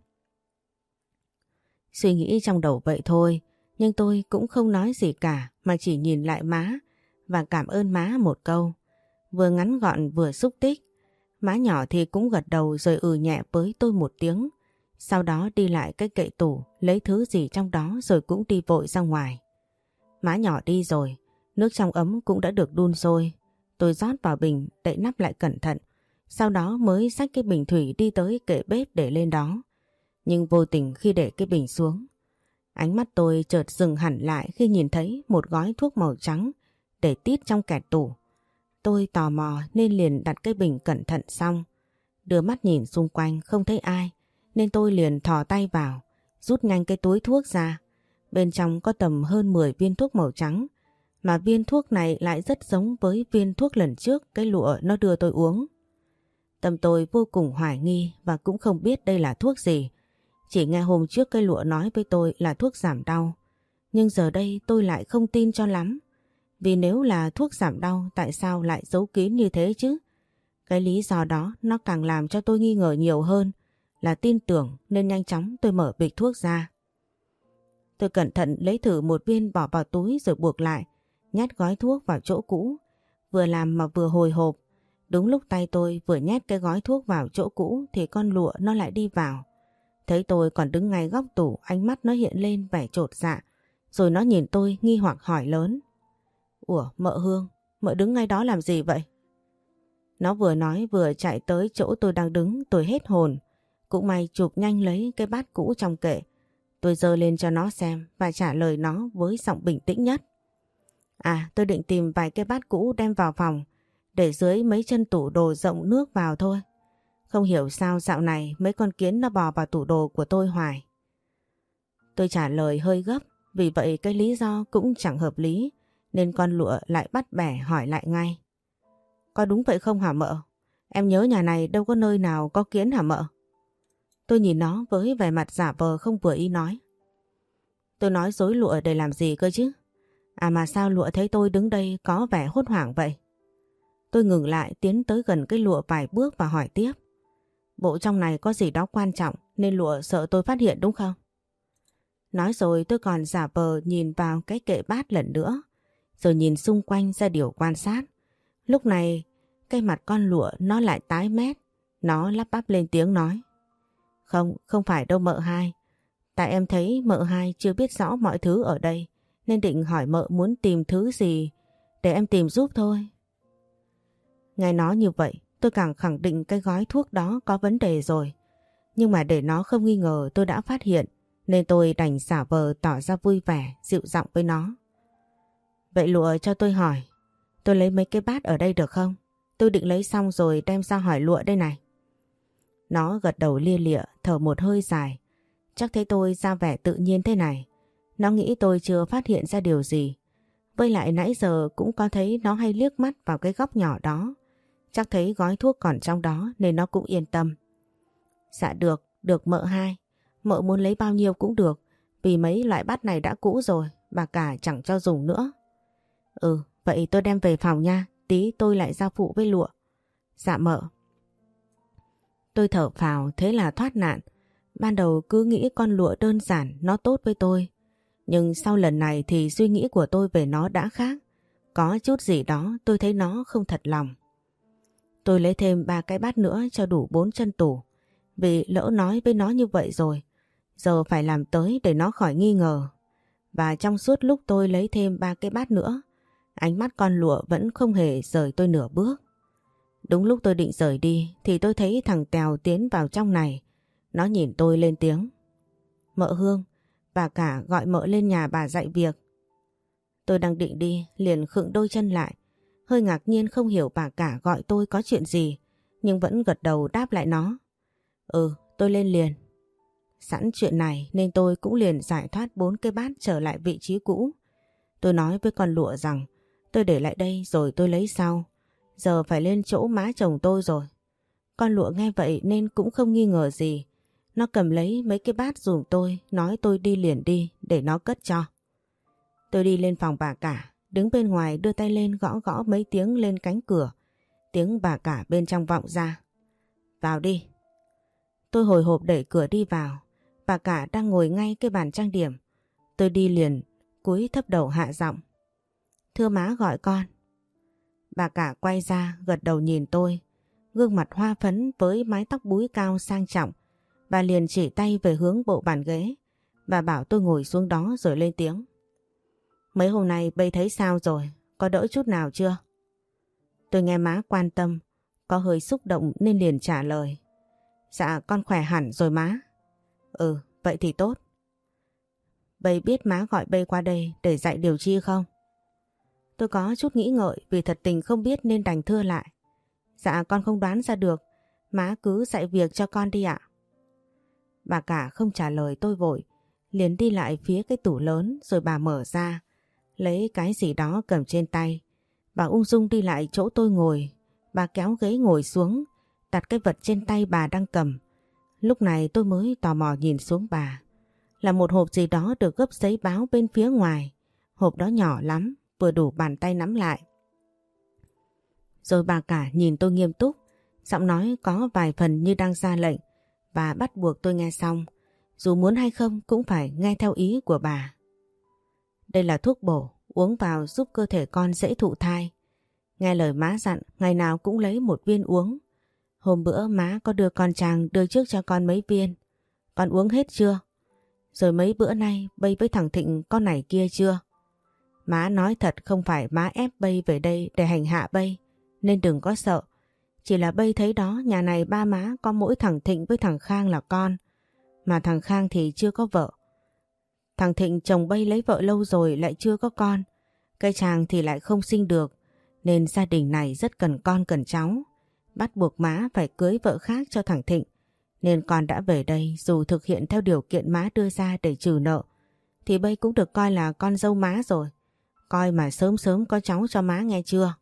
Suy nghĩ trong đầu vậy thôi, nhưng tôi cũng không nói gì cả mà chỉ nhìn lại má và cảm ơn má một câu. Vừa ngắn gọn vừa xúc tích. Má nhỏ thì cũng gật đầu rồi nhẹ với tôi một tiếng. Sau đó đi lại cái kệ tủ lấy thứ gì trong đó rồi cũng đi vội ra ngoài. Má nhỏ đi rồi, nước trong ấm cũng đã được đun sôi. Tôi rót vào bình đậy nắp lại cẩn thận. Sau đó mới xách cái bình thủy đi tới kệ bếp để lên đó. Nhưng vô tình khi để cái bình xuống, ánh mắt tôi chợt dừng hẳn lại khi nhìn thấy một gói thuốc màu trắng để tít trong kẹt tủ. Tôi tò mò nên liền đặt cái bình cẩn thận xong. Đưa mắt nhìn xung quanh không thấy ai nên tôi liền thò tay vào, rút nhanh cái túi thuốc ra. Bên trong có tầm hơn 10 viên thuốc màu trắng, mà viên thuốc này lại rất giống với viên thuốc lần trước cái lụa nó đưa tôi uống. Tâm tôi vô cùng hoài nghi và cũng không biết đây là thuốc gì. Chỉ nghe hôm trước cái lụa nói với tôi là thuốc giảm đau. Nhưng giờ đây tôi lại không tin cho lắm. Vì nếu là thuốc giảm đau tại sao lại giấu kín như thế chứ? Cái lý do đó nó càng làm cho tôi nghi ngờ nhiều hơn là tin tưởng nên nhanh chóng tôi mở bịch thuốc ra. Tôi cẩn thận lấy thử một viên bỏ vào túi rồi buộc lại, nhét gói thuốc vào chỗ cũ. Vừa làm mà vừa hồi hộp. Đúng lúc tay tôi vừa nhét cái gói thuốc vào chỗ cũ thì con lụa nó lại đi vào. Thấy tôi còn đứng ngay góc tủ, ánh mắt nó hiện lên vẻ chột dạ. Rồi nó nhìn tôi nghi hoặc hỏi lớn. Ủa mợ Hương, mợ đứng ngay đó làm gì vậy? Nó vừa nói vừa chạy tới chỗ tôi đang đứng, tôi hết hồn. Cũng may chụp nhanh lấy cái bát cũ trong kệ. Tôi giơ lên cho nó xem và trả lời nó với giọng bình tĩnh nhất. À, tôi định tìm vài cái bát cũ đem vào phòng, để dưới mấy chân tủ đồ rộng nước vào thôi. Không hiểu sao dạo này mấy con kiến nó bò vào tủ đồ của tôi hoài. Tôi trả lời hơi gấp, vì vậy cái lý do cũng chẳng hợp lý, nên con lụa lại bắt bẻ hỏi lại ngay. Có đúng vậy không hả mợ? Em nhớ nhà này đâu có nơi nào có kiến hả mợ? Tôi nhìn nó với vẻ mặt giả vờ không vừa ý nói. Tôi nói dối lụa để làm gì cơ chứ? À mà sao lụa thấy tôi đứng đây có vẻ hốt hoảng vậy? Tôi ngừng lại tiến tới gần cái lụa vài bước và hỏi tiếp. Bộ trong này có gì đó quan trọng nên lụa sợ tôi phát hiện đúng không? Nói rồi tôi còn giả vờ nhìn vào cái kệ bát lần nữa, rồi nhìn xung quanh ra điều quan sát. Lúc này cái mặt con lụa nó lại tái mét, nó lắp bắp lên tiếng nói. Không phải đâu mợ hai. Tại em thấy mợ hai chưa biết rõ mọi thứ ở đây nên định hỏi mợ muốn tìm thứ gì để em tìm giúp thôi. Nghe nói như vậy tôi càng khẳng định cái gói thuốc đó có vấn đề rồi. Nhưng mà để nó không nghi ngờ tôi đã phát hiện nên tôi đành giả vờ tỏ ra vui vẻ, dịu giọng với nó. Vậy lụa cho tôi hỏi, tôi lấy mấy cái bát ở đây được không? Tôi định lấy xong rồi đem ra hỏi lụa đây này. Nó gật đầu lia lịa, thở một hơi dài. Chắc thấy tôi ra vẻ tự nhiên thế này. Nó nghĩ tôi chưa phát hiện ra điều gì. Với lại nãy giờ cũng có thấy nó hay liếc mắt vào cái góc nhỏ đó. Chắc thấy gói thuốc còn trong đó nên nó cũng yên tâm. Dạ được mợ hai. Mợ muốn lấy bao nhiêu cũng được. Vì mấy loại bát này đã cũ rồi, bà cả chẳng cho dùng nữa. Ừ, vậy tôi đem về phòng nha, tí tôi lại giao phụ với Lụa. Dạ mợ. Tôi thở phào, thế là thoát nạn. Ban đầu cứ nghĩ con Lụa đơn giản, nó tốt với tôi. Nhưng sau lần này thì suy nghĩ của tôi về nó đã khác. Có chút gì đó tôi thấy nó không thật lòng. Tôi lấy thêm 3 cái bát nữa cho đủ 4 chân tủ. Vì lỡ nói với nó như vậy rồi, giờ phải làm tới để nó khỏi nghi ngờ. Và trong suốt lúc tôi lấy thêm 3 cái bát nữa, ánh mắt con Lụa vẫn không hề rời tôi nửa bước. Đúng lúc tôi định rời đi thì tôi thấy thằng Tèo tiến vào trong này. Nó nhìn tôi lên tiếng. Mợ Hương, bà cả gọi mợ lên nhà bà dạy việc. Tôi đang định đi, liền khựng đôi chân lại. Hơi ngạc nhiên không hiểu bà cả gọi tôi có chuyện gì, nhưng vẫn gật đầu đáp lại nó. Ừ, tôi lên liền. Sẵn chuyện này nên tôi cũng liền giải thoát 4 cái bát trở lại vị trí cũ. Tôi nói với con Lụa rằng tôi để lại đây rồi tôi lấy sau. Giờ phải lên chỗ má chồng tôi rồi. Con Lụa nghe vậy nên cũng không nghi ngờ gì. Nó cầm lấy mấy cái bát giùm tôi, nói tôi đi liền đi để nó cất cho. Tôi đi lên phòng bà cả, đứng bên ngoài đưa tay lên gõ gõ mấy tiếng lên cánh cửa. Tiếng bà cả bên trong vọng ra. Vào đi. Tôi hồi hộp đẩy cửa đi vào. Bà cả đang ngồi ngay cái bàn trang điểm. Tôi đi liền, cúi thấp đầu hạ giọng. Thưa má gọi con. Bà cả quay ra gật đầu nhìn tôi. Gương mặt hoa phấn với mái tóc búi cao sang trọng. Bà liền chỉ tay về hướng bộ bàn ghế. Bà bảo tôi ngồi xuống đó rồi lên tiếng. Mấy hôm nay bây thấy sao rồi? Có đỡ chút nào chưa? Tôi nghe má quan tâm, có hơi xúc động nên liền trả lời. Dạ con khỏe hẳn rồi má. Ừ, vậy thì tốt. Bây biết má gọi bây qua đây để dạy điều chi không? Tôi có chút nghĩ ngợi vì thật tình không biết nên đành thưa lại. Dạ con không đoán ra được, má cứ dạy việc cho con đi ạ. Bà cả không trả lời tôi vội, liền đi lại phía cái tủ lớn rồi bà mở ra, lấy cái gì đó cầm trên tay. Bà ung dung đi lại chỗ tôi ngồi, bà kéo ghế ngồi xuống, đặt cái vật trên tay bà đang cầm. Lúc này tôi mới tò mò nhìn xuống bà. Là một hộp gì đó được gấp giấy báo bên phía ngoài. Hộp đó nhỏ lắm, vừa đủ bàn tay nắm lại. Rồi bà cả nhìn tôi nghiêm túc, giọng nói có vài phần như đang ra lệnh. Bà bắt buộc tôi nghe xong, dù muốn hay không cũng phải nghe theo ý của bà. Đây là thuốc bổ, uống vào giúp cơ thể con dễ thụ thai. Nghe lời má dặn, ngày nào cũng lấy 1 viên uống. Hôm bữa má có đưa con Trang đưa trước cho con mấy viên. Con uống hết chưa? Rồi mấy bữa nay bây với thằng Thịnh con này kia chưa? Má nói thật không phải má ép bây về đây để hành hạ bây, nên đừng có sợ. Chỉ là bây thấy đó nhà này ba má có mỗi thằng Thịnh với thằng Khang là con. Mà thằng Khang thì chưa có vợ. Thằng Thịnh chồng bây lấy vợ lâu rồi lại chưa có con. Cái chàng thì lại không sinh được. Nên gia đình này rất cần con cần cháu. Bắt buộc má phải cưới vợ khác cho thằng Thịnh. Nên con đã về đây dù thực hiện theo điều kiện má đưa ra để trừ nợ. Thì bây cũng được coi là con dâu má rồi. Coi mà sớm sớm có cháu cho má nghe chưa?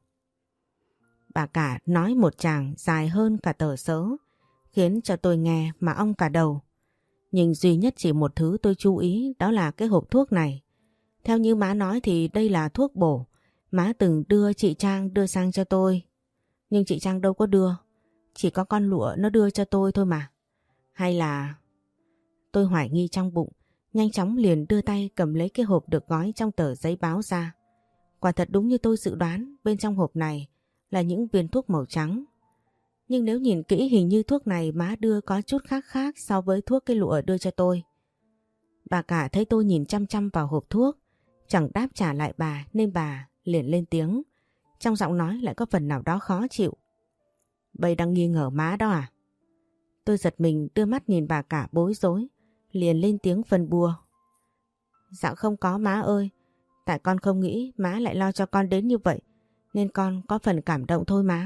Bà cả nói một tràng dài hơn cả tờ sớ, khiến cho tôi nghe mà ong cả đầu. Nhưng duy nhất chỉ một thứ tôi chú ý, đó là cái hộp thuốc này. Theo như má nói thì đây là thuốc bổ. Má từng đưa chị Trang đưa sang cho tôi. Nhưng chị Trang đâu có đưa. Chỉ có con Lụa nó đưa cho tôi thôi mà. Hay là... Tôi hoài nghi trong bụng, nhanh chóng liền đưa tay cầm lấy cái hộp được gói trong tờ giấy báo ra. Quả thật đúng như tôi dự đoán, bên trong hộp này là những viên thuốc màu trắng. Nhưng nếu nhìn kỹ hình như thuốc này má đưa có chút khác khác so với thuốc cái Lụa đưa cho tôi. Bà cả thấy tôi nhìn chăm chăm vào hộp thuốc, chẳng đáp trả lại bà nên bà liền lên tiếng. Trong giọng nói lại có phần nào đó khó chịu. Bây đang nghi ngờ má đó à? Tôi giật mình đưa mắt nhìn bà cả bối rối, liền lên tiếng phân bua. Dạ không có má ơi, tại con không nghĩ má lại lo cho con đến như vậy, nên con có phần cảm động thôi má.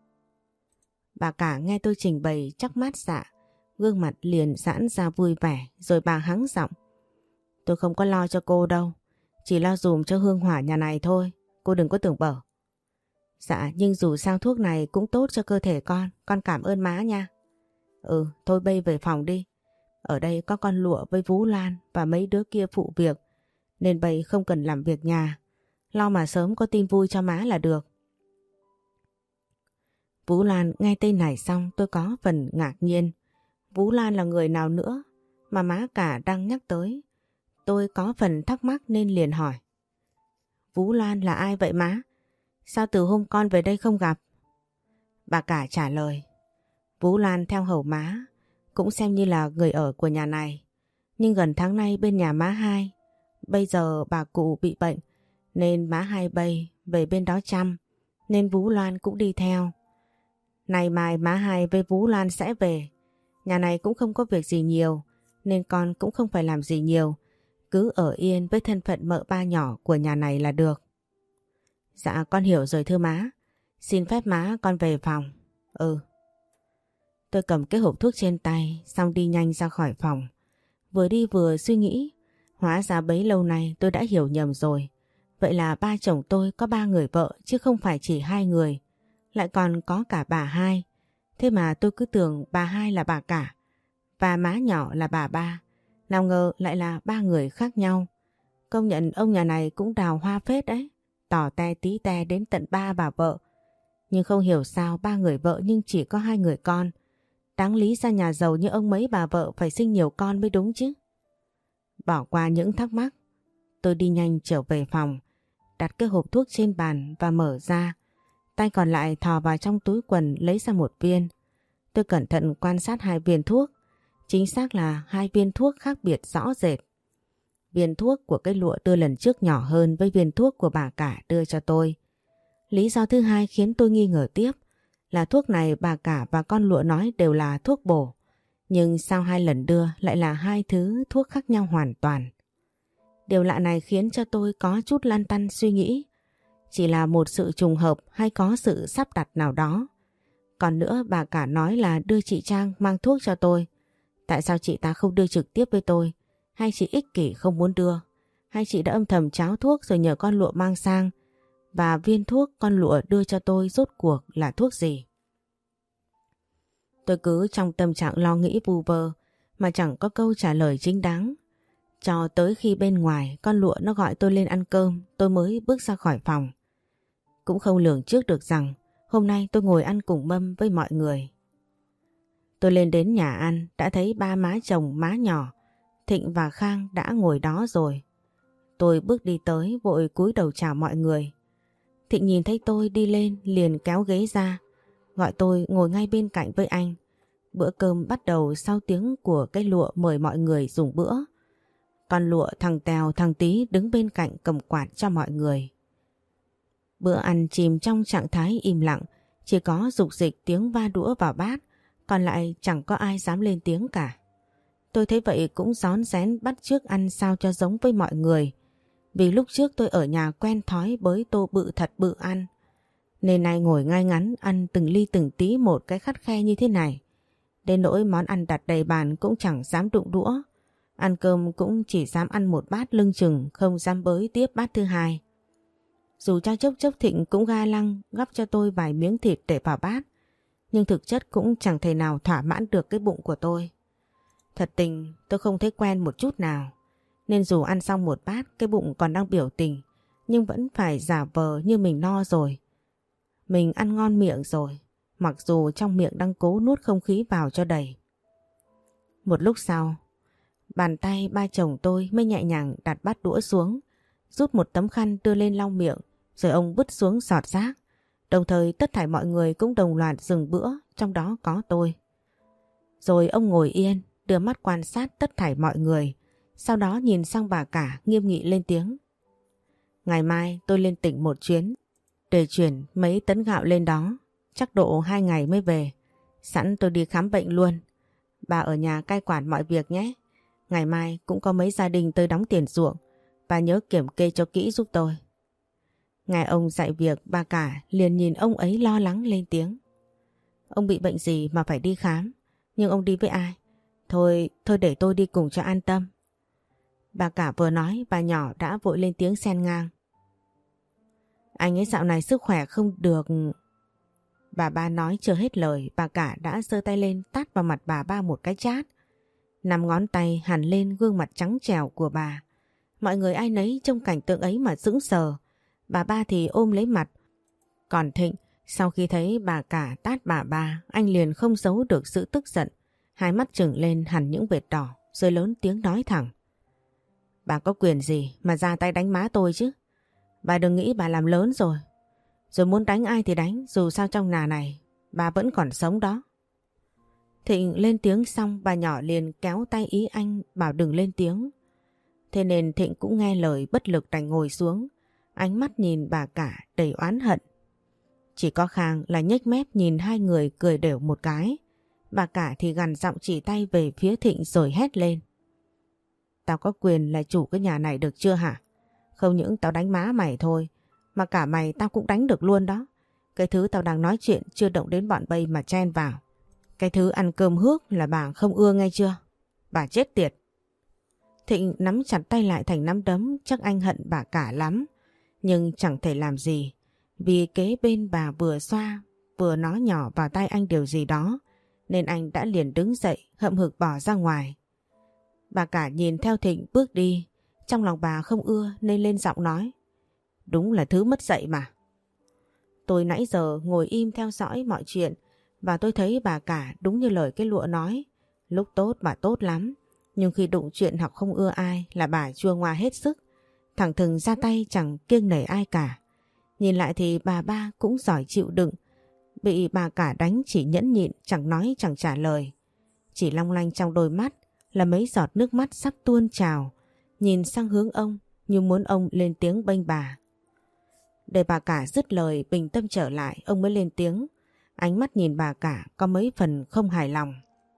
Bà cả nghe tôi trình bày chắc mát dạ, gương mặt liền giãn ra vui vẻ, rồi bà hắng giọng. Tôi không có lo cho cô đâu, chỉ lo dùm cho hương hỏa nhà này thôi, cô đừng có tưởng bở. Dạ nhưng dù sao thuốc này cũng tốt cho cơ thể con cảm ơn má nha. Ừ thôi bây về phòng đi, Ở đây có con Lụa với Vũ Lan và mấy đứa kia phụ việc, nên bầy không cần làm việc nhà. Lo mà sớm có tin vui cho má là được. Vũ Lan nghe tên này xong tôi có phần ngạc nhiên. Vũ Lan là người nào nữa mà má cả đang nhắc tới? Tôi có phần thắc mắc nên liền hỏi. Vũ Lan là ai vậy má? Sao từ hôm con về đây không gặp? Bà cả trả lời. Vũ Lan theo hầu má, cũng xem như là người ở của nhà này. Nhưng gần tháng nay bên nhà má hai, bây giờ bà cụ bị bệnh nên má hai bay về bên đó chăm, nên Vũ Lan cũng đi theo. Này mai má hai với Vũ Lan sẽ về. Nhà này cũng không có việc gì nhiều nên con cũng không phải làm gì nhiều. Cứ ở yên với thân phận mợ ba nhỏ của nhà này là được. Dạ con hiểu rồi thưa má. Xin phép má con về phòng. Ừ. Tôi cầm cái hộp thuốc trên tay xong đi nhanh ra khỏi phòng. Vừa đi vừa suy nghĩ. Hóa ra bấy lâu nay tôi đã hiểu nhầm rồi. Vậy là ba chồng tôi có ba người vợ chứ không phải chỉ hai người. Lại còn có cả bà hai. Thế mà tôi cứ tưởng bà hai là bà cả và má nhỏ là bà ba. Nào ngờ lại là ba người khác nhau. Công nhận ông nhà này cũng đào hoa phết đấy. Tỏ te tí te đến tận ba bà vợ. Nhưng không hiểu sao ba người vợ nhưng chỉ có hai người con. Đáng lý ra nhà giàu như ông mấy bà vợ phải sinh nhiều con mới đúng chứ. Bỏ qua những thắc mắc, tôi đi nhanh trở về phòng, đặt cái hộp thuốc trên bàn và mở ra. Tay còn lại thò vào trong túi quần lấy ra một viên. Tôi cẩn thận quan sát hai viên thuốc. Chính xác là hai viên thuốc khác biệt rõ rệt. Viên thuốc của cái Lụa đưa lần trước nhỏ hơn với viên thuốc của bà cả đưa cho tôi. Lý do thứ hai khiến tôi nghi ngờ tiếp là thuốc này bà cả và con Lụa nói đều là thuốc bổ. Nhưng sao hai lần đưa lại là hai thứ thuốc khác nhau hoàn toàn. Điều lạ này khiến cho tôi có chút lăn tăn suy nghĩ. Chỉ là một sự trùng hợp hay có sự sắp đặt nào đó. Còn nữa bà cả nói là đưa chị Trang mang thuốc cho tôi. Tại sao chị ta không đưa trực tiếp với tôi? Hay chị ích kỷ không muốn đưa? Hay chị đã âm thầm tráo thuốc rồi nhờ con Lụa mang sang? Và viên thuốc con Lụa đưa cho tôi rốt cuộc là thuốc gì? Tôi cứ trong tâm trạng lo nghĩ vu vơ mà chẳng có câu trả lời chính đáng. Cho tới khi bên ngoài con Lụa nó gọi tôi lên ăn cơm tôi mới bước ra khỏi phòng. Cũng không lường trước được rằng hôm nay tôi ngồi ăn cùng mâm với mọi người. Tôi lên đến nhà ăn đã thấy ba má chồng má nhỏ Thịnh và Khang đã ngồi đó rồi. Tôi bước đi tới vội cúi đầu chào mọi người. Thịnh nhìn thấy tôi đi lên liền kéo ghế ra, gọi tôi ngồi ngay bên cạnh với anh. Bữa cơm bắt đầu sau tiếng của cái Lụa mời mọi người dùng bữa. Còn Lụa thằng Tèo thằng Tí đứng bên cạnh cầm quạt cho mọi người. Bữa ăn chìm trong trạng thái im lặng, chỉ có rục rịch tiếng va đũa vào bát, còn lại chẳng có ai dám lên tiếng cả. Tôi thấy vậy cũng rón rén bắt chước ăn sao cho giống với mọi người. Vì lúc trước tôi ở nhà quen thói bới tô bự thật bự ăn. Nên nay ngồi ngay ngắn ăn từng ly từng tí một cái khắt khe như thế này. Đến nỗi món ăn đặt đầy bàn cũng chẳng dám đụng đũa. Ăn cơm cũng chỉ dám ăn một bát lưng chừng, không dám bới tiếp bát thứ hai. Dù cho chốc chốc Thịnh cũng ga lăng gắp cho tôi vài miếng thịt để vào bát. Nhưng thực chất cũng chẳng thể nào thỏa mãn được cái bụng của tôi. Thật tình tôi không thấy quen một chút nào. Nên dù ăn xong một bát cái bụng còn đang biểu tình, nhưng vẫn phải giả vờ như mình no rồi. Mình ăn ngon miệng rồi, mặc dù trong miệng đang cố nuốt không khí vào cho đầy. Một lúc sau, bàn tay ba chồng tôi mới nhẹ nhàng đặt bát đũa xuống, rút một tấm khăn đưa lên lau miệng, rồi ông vứt xuống giọt rác. Đồng thời tất thảy mọi người cũng đồng loạt dừng bữa, trong đó có tôi. Rồi ông ngồi yên, đưa mắt quan sát tất thảy mọi người, sau đó nhìn sang bà cả nghiêm nghị lên tiếng. Ngày mai tôi lên tỉnh một chuyến, để chuyển mấy tấn gạo lên đó, chắc độ 2 ngày mới về. Sẵn tôi đi khám bệnh luôn. Bà ở nhà cai quản mọi việc nhé. Ngày mai cũng có mấy gia đình tới đóng tiền ruộng, bà nhớ kiểm kê cho kỹ giúp tôi. Nghe ông dạy việc, bà cả liền nhìn ông ấy lo lắng lên tiếng. Ông bị bệnh gì mà phải đi khám? Nhưng ông đi với ai? Thôi để tôi đi cùng cho an tâm. Bà cả vừa nói, bà nhỏ đã vội lên tiếng xen ngang. Anh ấy dạo này sức khỏe không được. Bà ba nói chưa hết lời, bà cả đã giơ tay lên tát vào mặt bà ba một cái chát. Năm ngón tay hằn lên gương mặt trắng trẻo của bà. Mọi người ai nấy trong cảnh tượng ấy mà sững sờ. Bà ba thì ôm lấy mặt. Còn Thịnh, sau khi thấy bà cả tát bà ba, anh liền không giấu được sự tức giận. Hai mắt trừng lên hẳn những vệt đỏ, rồi lớn tiếng nói thẳng. Bà có quyền gì mà ra tay đánh má tôi chứ? Bà đừng nghĩ bà làm lớn rồi. Rồi muốn đánh ai thì đánh, dù sao trong nhà này, bà vẫn còn sống đó. Thịnh lên tiếng xong, bà nhỏ liền kéo tay ý anh bảo đừng lên tiếng. Thế nên Thịnh cũng nghe lời bất lực đành ngồi xuống, ánh mắt nhìn bà cả đầy oán hận. Chỉ có Khang là nhếch mép nhìn hai người cười đều một cái. Bà cả thì gằn giọng chỉ tay về phía Thịnh rồi hét lên. Tao có quyền là chủ cái nhà này được chưa hả? Không những tao đánh má mày thôi, mà cả mày tao cũng đánh được luôn đó. Cái thứ tao đang nói chuyện chưa động đến bọn bay mà chen vào. Cái thứ ăn cơm hước là bà không ưa nghe chưa? Bà chết tiệt. Thịnh nắm chặt tay lại thành nắm đấm, chắc anh hận bà cả lắm. Nhưng chẳng thể làm gì, vì kế bên bà vừa xoa vừa nói nhỏ vào tai anh điều gì đó, nên anh đã liền đứng dậy hậm hực bỏ ra ngoài. Bà cả nhìn theo Thịnh bước đi, trong lòng bà không ưa nên lên giọng nói. Đúng là thứ mất dạy mà. Tôi nãy giờ ngồi im theo dõi mọi chuyện và tôi thấy bà cả đúng như lời cái lụa nói. Lúc tốt bà tốt lắm, nhưng khi đụng chuyện hoặc không ưa ai là bà chua ngoa hết sức, thẳng thừng ra tay chẳng kiêng nể ai cả. Nhìn lại thì bà ba cũng giỏi chịu đựng, bị bà cả đánh chỉ nhẫn nhịn, chẳng nói chẳng trả lời. Chỉ long lanh trong đôi mắt là mấy giọt nước mắt sắp tuôn trào, nhìn sang hướng ông như muốn ông lên tiếng bênh bà. Để bà cả dứt lời bình tâm trở lại, ông mới lên tiếng. Ánh mắt nhìn bà cả có mấy phần không hài lòng.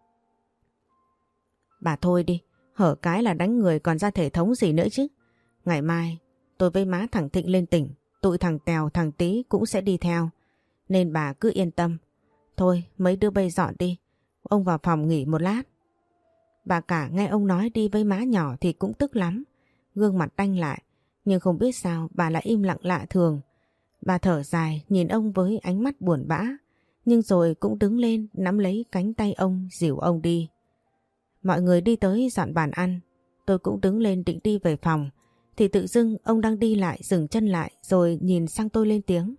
Bà thôi đi, hở cái là đánh người còn ra thể thống gì nữa chứ. Ngày mai tôi với má thằng Thịnh lên tỉnh, tụi thằng Tèo thằng Tí cũng sẽ đi theo, nên bà cứ yên tâm. Thôi mấy đứa bây dọn đi, ông vào phòng nghỉ một lát. Bà cả nghe ông nói đi với má nhỏ thì cũng tức lắm, gương mặt đanh lại, nhưng không biết sao bà lại im lặng lạ thường. Bà thở dài nhìn ông với ánh mắt buồn bã, nhưng rồi cũng đứng lên nắm lấy cánh tay ông dìu ông đi. Mọi người đi tới dọn bàn ăn, tôi cũng đứng lên định đi về phòng, thì tự dưng ông đang đi lại dừng chân lại rồi nhìn sang tôi lên tiếng.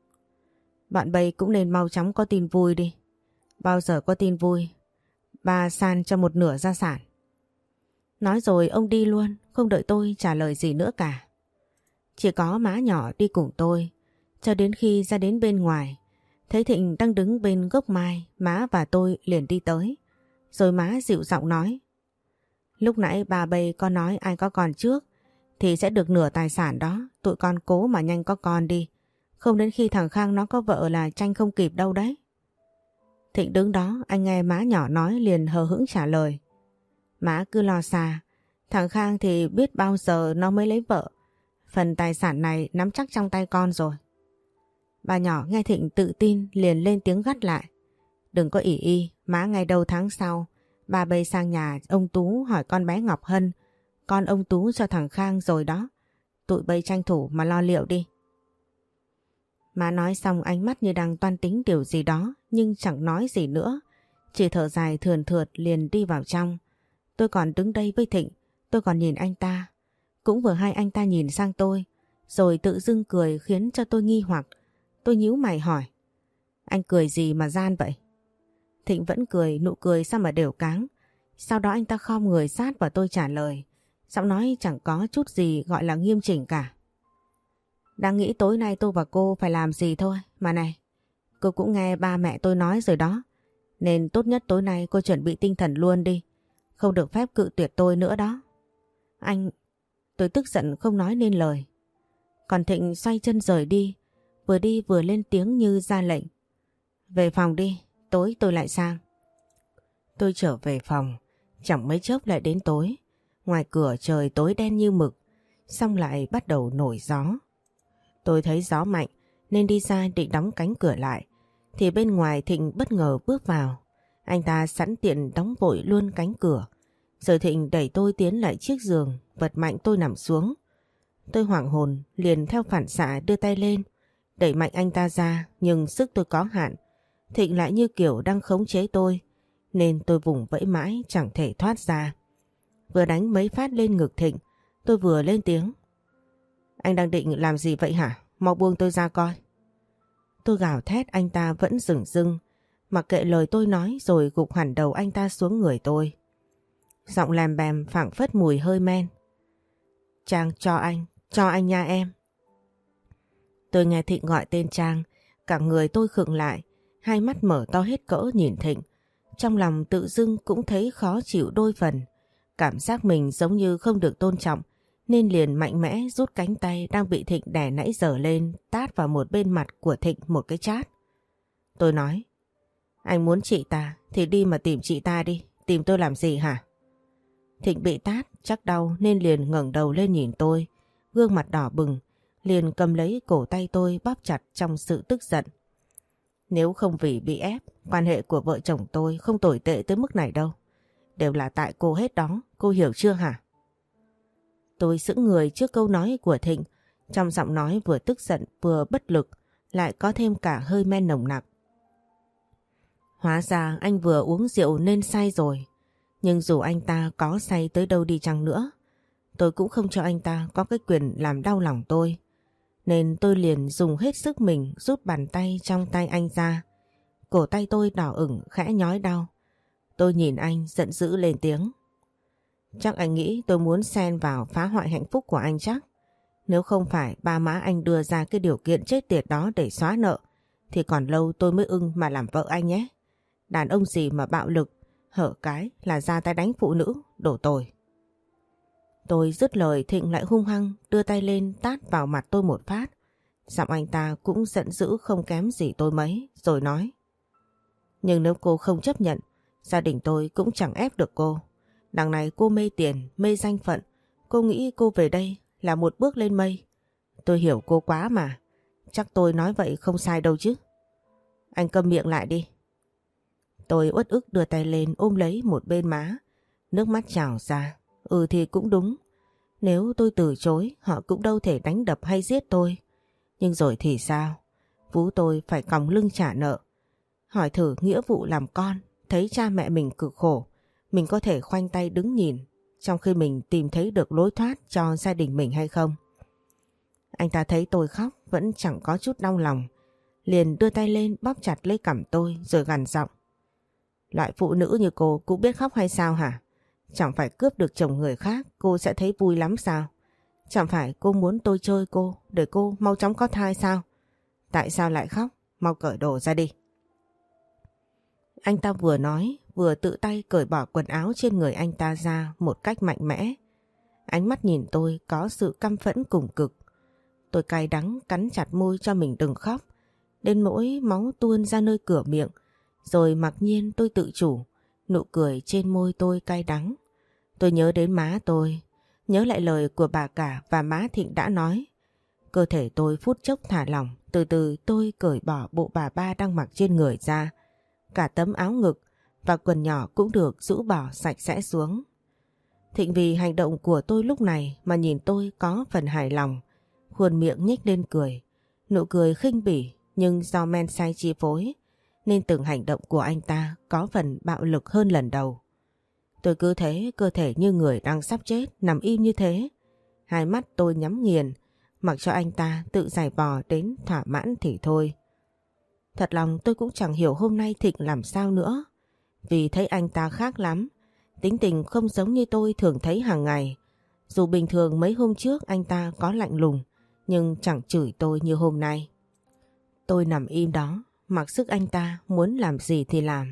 Bạn bầy cũng nên mau chóng có tin vui đi. Bao giờ có tin vui, bà san cho một nửa gia sản. Nói rồi ông đi luôn, không đợi tôi trả lời gì nữa cả. Chỉ có má nhỏ đi cùng tôi, cho đến khi ra đến bên ngoài, thấy Thịnh đang đứng bên gốc mai, má và tôi liền đi tới. Rồi má dịu giọng nói. Lúc nãy bà bầy có nói ai có con trước thì sẽ được nửa tài sản đó, tụi con cố mà nhanh có con đi. Không đến khi thằng Khang nó có vợ là tranh không kịp đâu đấy. Thịnh đứng đó, anh nghe má nhỏ nói liền hờ hững trả lời. Má cứ lo xa, thằng Khang thì biết bao giờ nó mới lấy vợ. Phần tài sản này nắm chắc trong tay con rồi. Bà nhỏ nghe Thịnh tự tin liền lên tiếng gắt lại. Đừng có ỷ y, má ngày đầu tháng sau, bà bầy sang nhà ông Tú hỏi con bé Ngọc Hân, con ông Tú cho thằng Khang rồi đó. Tụi bây tranh thủ mà lo liệu đi. Má nói xong ánh mắt như đang toan tính điều gì đó, nhưng chẳng nói gì nữa. Chỉ thở dài thườn thượt liền đi vào trong. Tôi còn đứng đây với Thịnh, tôi còn nhìn anh ta. Cũng vừa hay anh ta nhìn sang tôi, rồi tự dưng cười khiến cho tôi nghi hoặc. Tôi nhíu mày hỏi. Anh cười gì mà gian vậy? Thịnh vẫn cười, nụ cười sao mà đều cáng. Sau đó anh ta khom người sát vào tôi trả lời. Giọng nói chẳng có chút gì gọi là nghiêm chỉnh cả. Đang nghĩ tối nay tôi và cô phải làm gì thôi. Mà này, cô cũng nghe ba mẹ tôi nói rồi đó. Nên tốt nhất tối nay cô chuẩn bị tinh thần luôn đi. Không được phép cự tuyệt tôi nữa đó. Anh... Tôi tức giận không nói nên lời. Còn Thịnh xoay chân rời đi vừa lên tiếng như ra lệnh. Về phòng đi, tối tôi lại sang. Tôi trở về phòng, chẳng mấy chốc lại đến tối. Ngoài cửa trời tối đen như mực, xong lại bắt đầu nổi gió. Tôi thấy gió mạnh nên đi ra định đóng cánh cửa lại, thì bên ngoài Thịnh bất ngờ bước vào. Anh ta sẵn tiện đóng vội luôn cánh cửa. Rồi Thịnh đẩy tôi tiến lại chiếc giường, vật mạnh tôi nằm xuống. Tôi hoảng hồn liền theo phản xạ đưa tay lên, đẩy mạnh anh ta ra, nhưng sức tôi có hạn. Thịnh lại như kiểu đang khống chế tôi, nên tôi vùng vẫy mãi chẳng thể thoát ra. Vừa đánh mấy phát lên ngực Thịnh, tôi vừa lên tiếng. Anh đang định làm gì vậy hả? Mau buông tôi ra coi. Tôi gào thét, anh ta vẫn dửng dưng, mặc kệ lời tôi nói rồi gục hẳn đầu anh ta xuống người tôi. Giọng lèm bèm phảng phất mùi hơi men. Trang, cho anh nha em. Tôi nghe Thịnh gọi tên Trang, cả người tôi khựng lại, hai mắt mở to hết cỡ nhìn Thịnh. Trong lòng tự dưng cũng thấy khó chịu đôi phần, cảm giác mình giống như không được tôn trọng, nên liền mạnh mẽ rút cánh tay đang bị Thịnh đè nãy giờ lên, tát vào một bên mặt của Thịnh một cái chát. Tôi nói, anh muốn chị ta thì đi mà tìm chị ta đi, tìm tôi làm gì hả? Thịnh bị tát chắc đau nên liền ngẩng đầu lên nhìn tôi, gương mặt đỏ bừng, liền cầm lấy cổ tay tôi bóp chặt trong sự tức giận. Nếu không vì bị ép, quan hệ của vợ chồng tôi không tồi tệ tới mức này đâu. Đều là tại cô hết đó, cô hiểu chưa hả? Tôi sững người trước câu nói của Thịnh, trong giọng nói vừa tức giận vừa bất lực, lại có thêm cả hơi men nồng nặc. Hóa ra anh vừa uống rượu nên say rồi, nhưng dù anh ta có say tới đâu đi chăng nữa, tôi cũng không cho anh ta có cái quyền làm đau lòng tôi. Nên tôi liền dùng hết sức mình rút bàn tay trong tay anh ra. Cổ tay tôi đỏ ửng khẽ nhói đau. Tôi nhìn anh giận dữ lên tiếng. Chắc anh nghĩ tôi muốn xen vào phá hoại hạnh phúc của anh chắc. Nếu không phải ba má anh đưa ra cái điều kiện chết tiệt đó để xóa nợ, thì còn lâu tôi mới ưng mà làm vợ anh nhé. Đàn ông gì mà bạo lực, hở cái là ra tay đánh phụ nữ, đổ tồi. Tôi dứt lời, Thịnh lại hung hăng đưa tay lên tát vào mặt tôi một phát. Giọng anh ta cũng giận dữ không kém gì tôi mấy, rồi nói. Nhưng nếu cô không chấp nhận, gia đình tôi cũng chẳng ép được cô. Đằng này cô mê tiền, mê danh phận, cô nghĩ cô về đây là một bước lên mây. Tôi hiểu cô quá mà, chắc tôi nói vậy không sai đâu chứ. Anh câm miệng lại đi. Tôi uất ức đưa tay lên ôm lấy một bên má, nước mắt trào ra. Ừ thì cũng đúng, nếu tôi từ chối họ cũng đâu thể đánh đập hay giết tôi. Nhưng rồi thì sao? Vú tôi phải còng lưng trả nợ. Hỏi thử nghĩa vụ làm con, thấy cha mẹ mình cực khổ, mình có thể khoanh tay đứng nhìn trong khi mình tìm thấy được lối thoát cho gia đình mình hay không? Anh ta thấy tôi khóc vẫn chẳng có chút đau lòng, liền đưa tay lên bóp chặt lấy cằm tôi rồi gằn giọng. Loại phụ nữ như cô cũng biết khóc hay sao hả? Chẳng phải cướp được chồng người khác cô sẽ thấy vui lắm sao? Chẳng phải cô muốn tôi chơi cô để cô mau chóng có thai sao? Tại sao lại khóc? Mau cởi đồ ra đi. Anh ta vừa nói vừa tự tay cởi bỏ quần áo trên người anh ta ra một cách mạnh mẽ. Ánh mắt nhìn tôi có sự căm phẫn cùng cực. Tôi cay đắng cắn chặt môi cho mình đừng khóc, đến nỗi máu tuôn ra nơi cửa miệng. Rồi mặc nhiên tôi tự chủ, nụ cười trên môi tôi cay đắng. Tôi nhớ đến má tôi, nhớ lại lời của bà cả và má Thịnh đã nói. Cơ thể tôi phút chốc thả lỏng, từ từ tôi cởi bỏ bộ bà ba đang mặc trên người ra. Cả tấm áo ngực và quần nhỏ cũng được rũ bỏ sạch sẽ xuống. Thịnh vì hành động của tôi lúc này mà nhìn tôi có phần hài lòng, khuôn miệng nhếch lên cười. Nụ cười khinh bỉ nhưng do men say chi phối, nên từng hành động của anh ta có phần bạo lực hơn lần đầu. Tôi cứ thế, cơ thể như người đang sắp chết, nằm im như thế. Hai mắt tôi nhắm nghiền, mặc cho anh ta tự giày vò đến thỏa mãn thì thôi. Thật lòng tôi cũng chẳng hiểu hôm nay Thịnh làm sao nữa. Vì thấy anh ta khác lắm, tính tình không giống như tôi thường thấy hàng ngày. Dù bình thường mấy hôm trước anh ta có lạnh lùng, nhưng chẳng chửi tôi như hôm nay. Tôi nằm im đó, mặc sức anh ta muốn làm gì thì làm.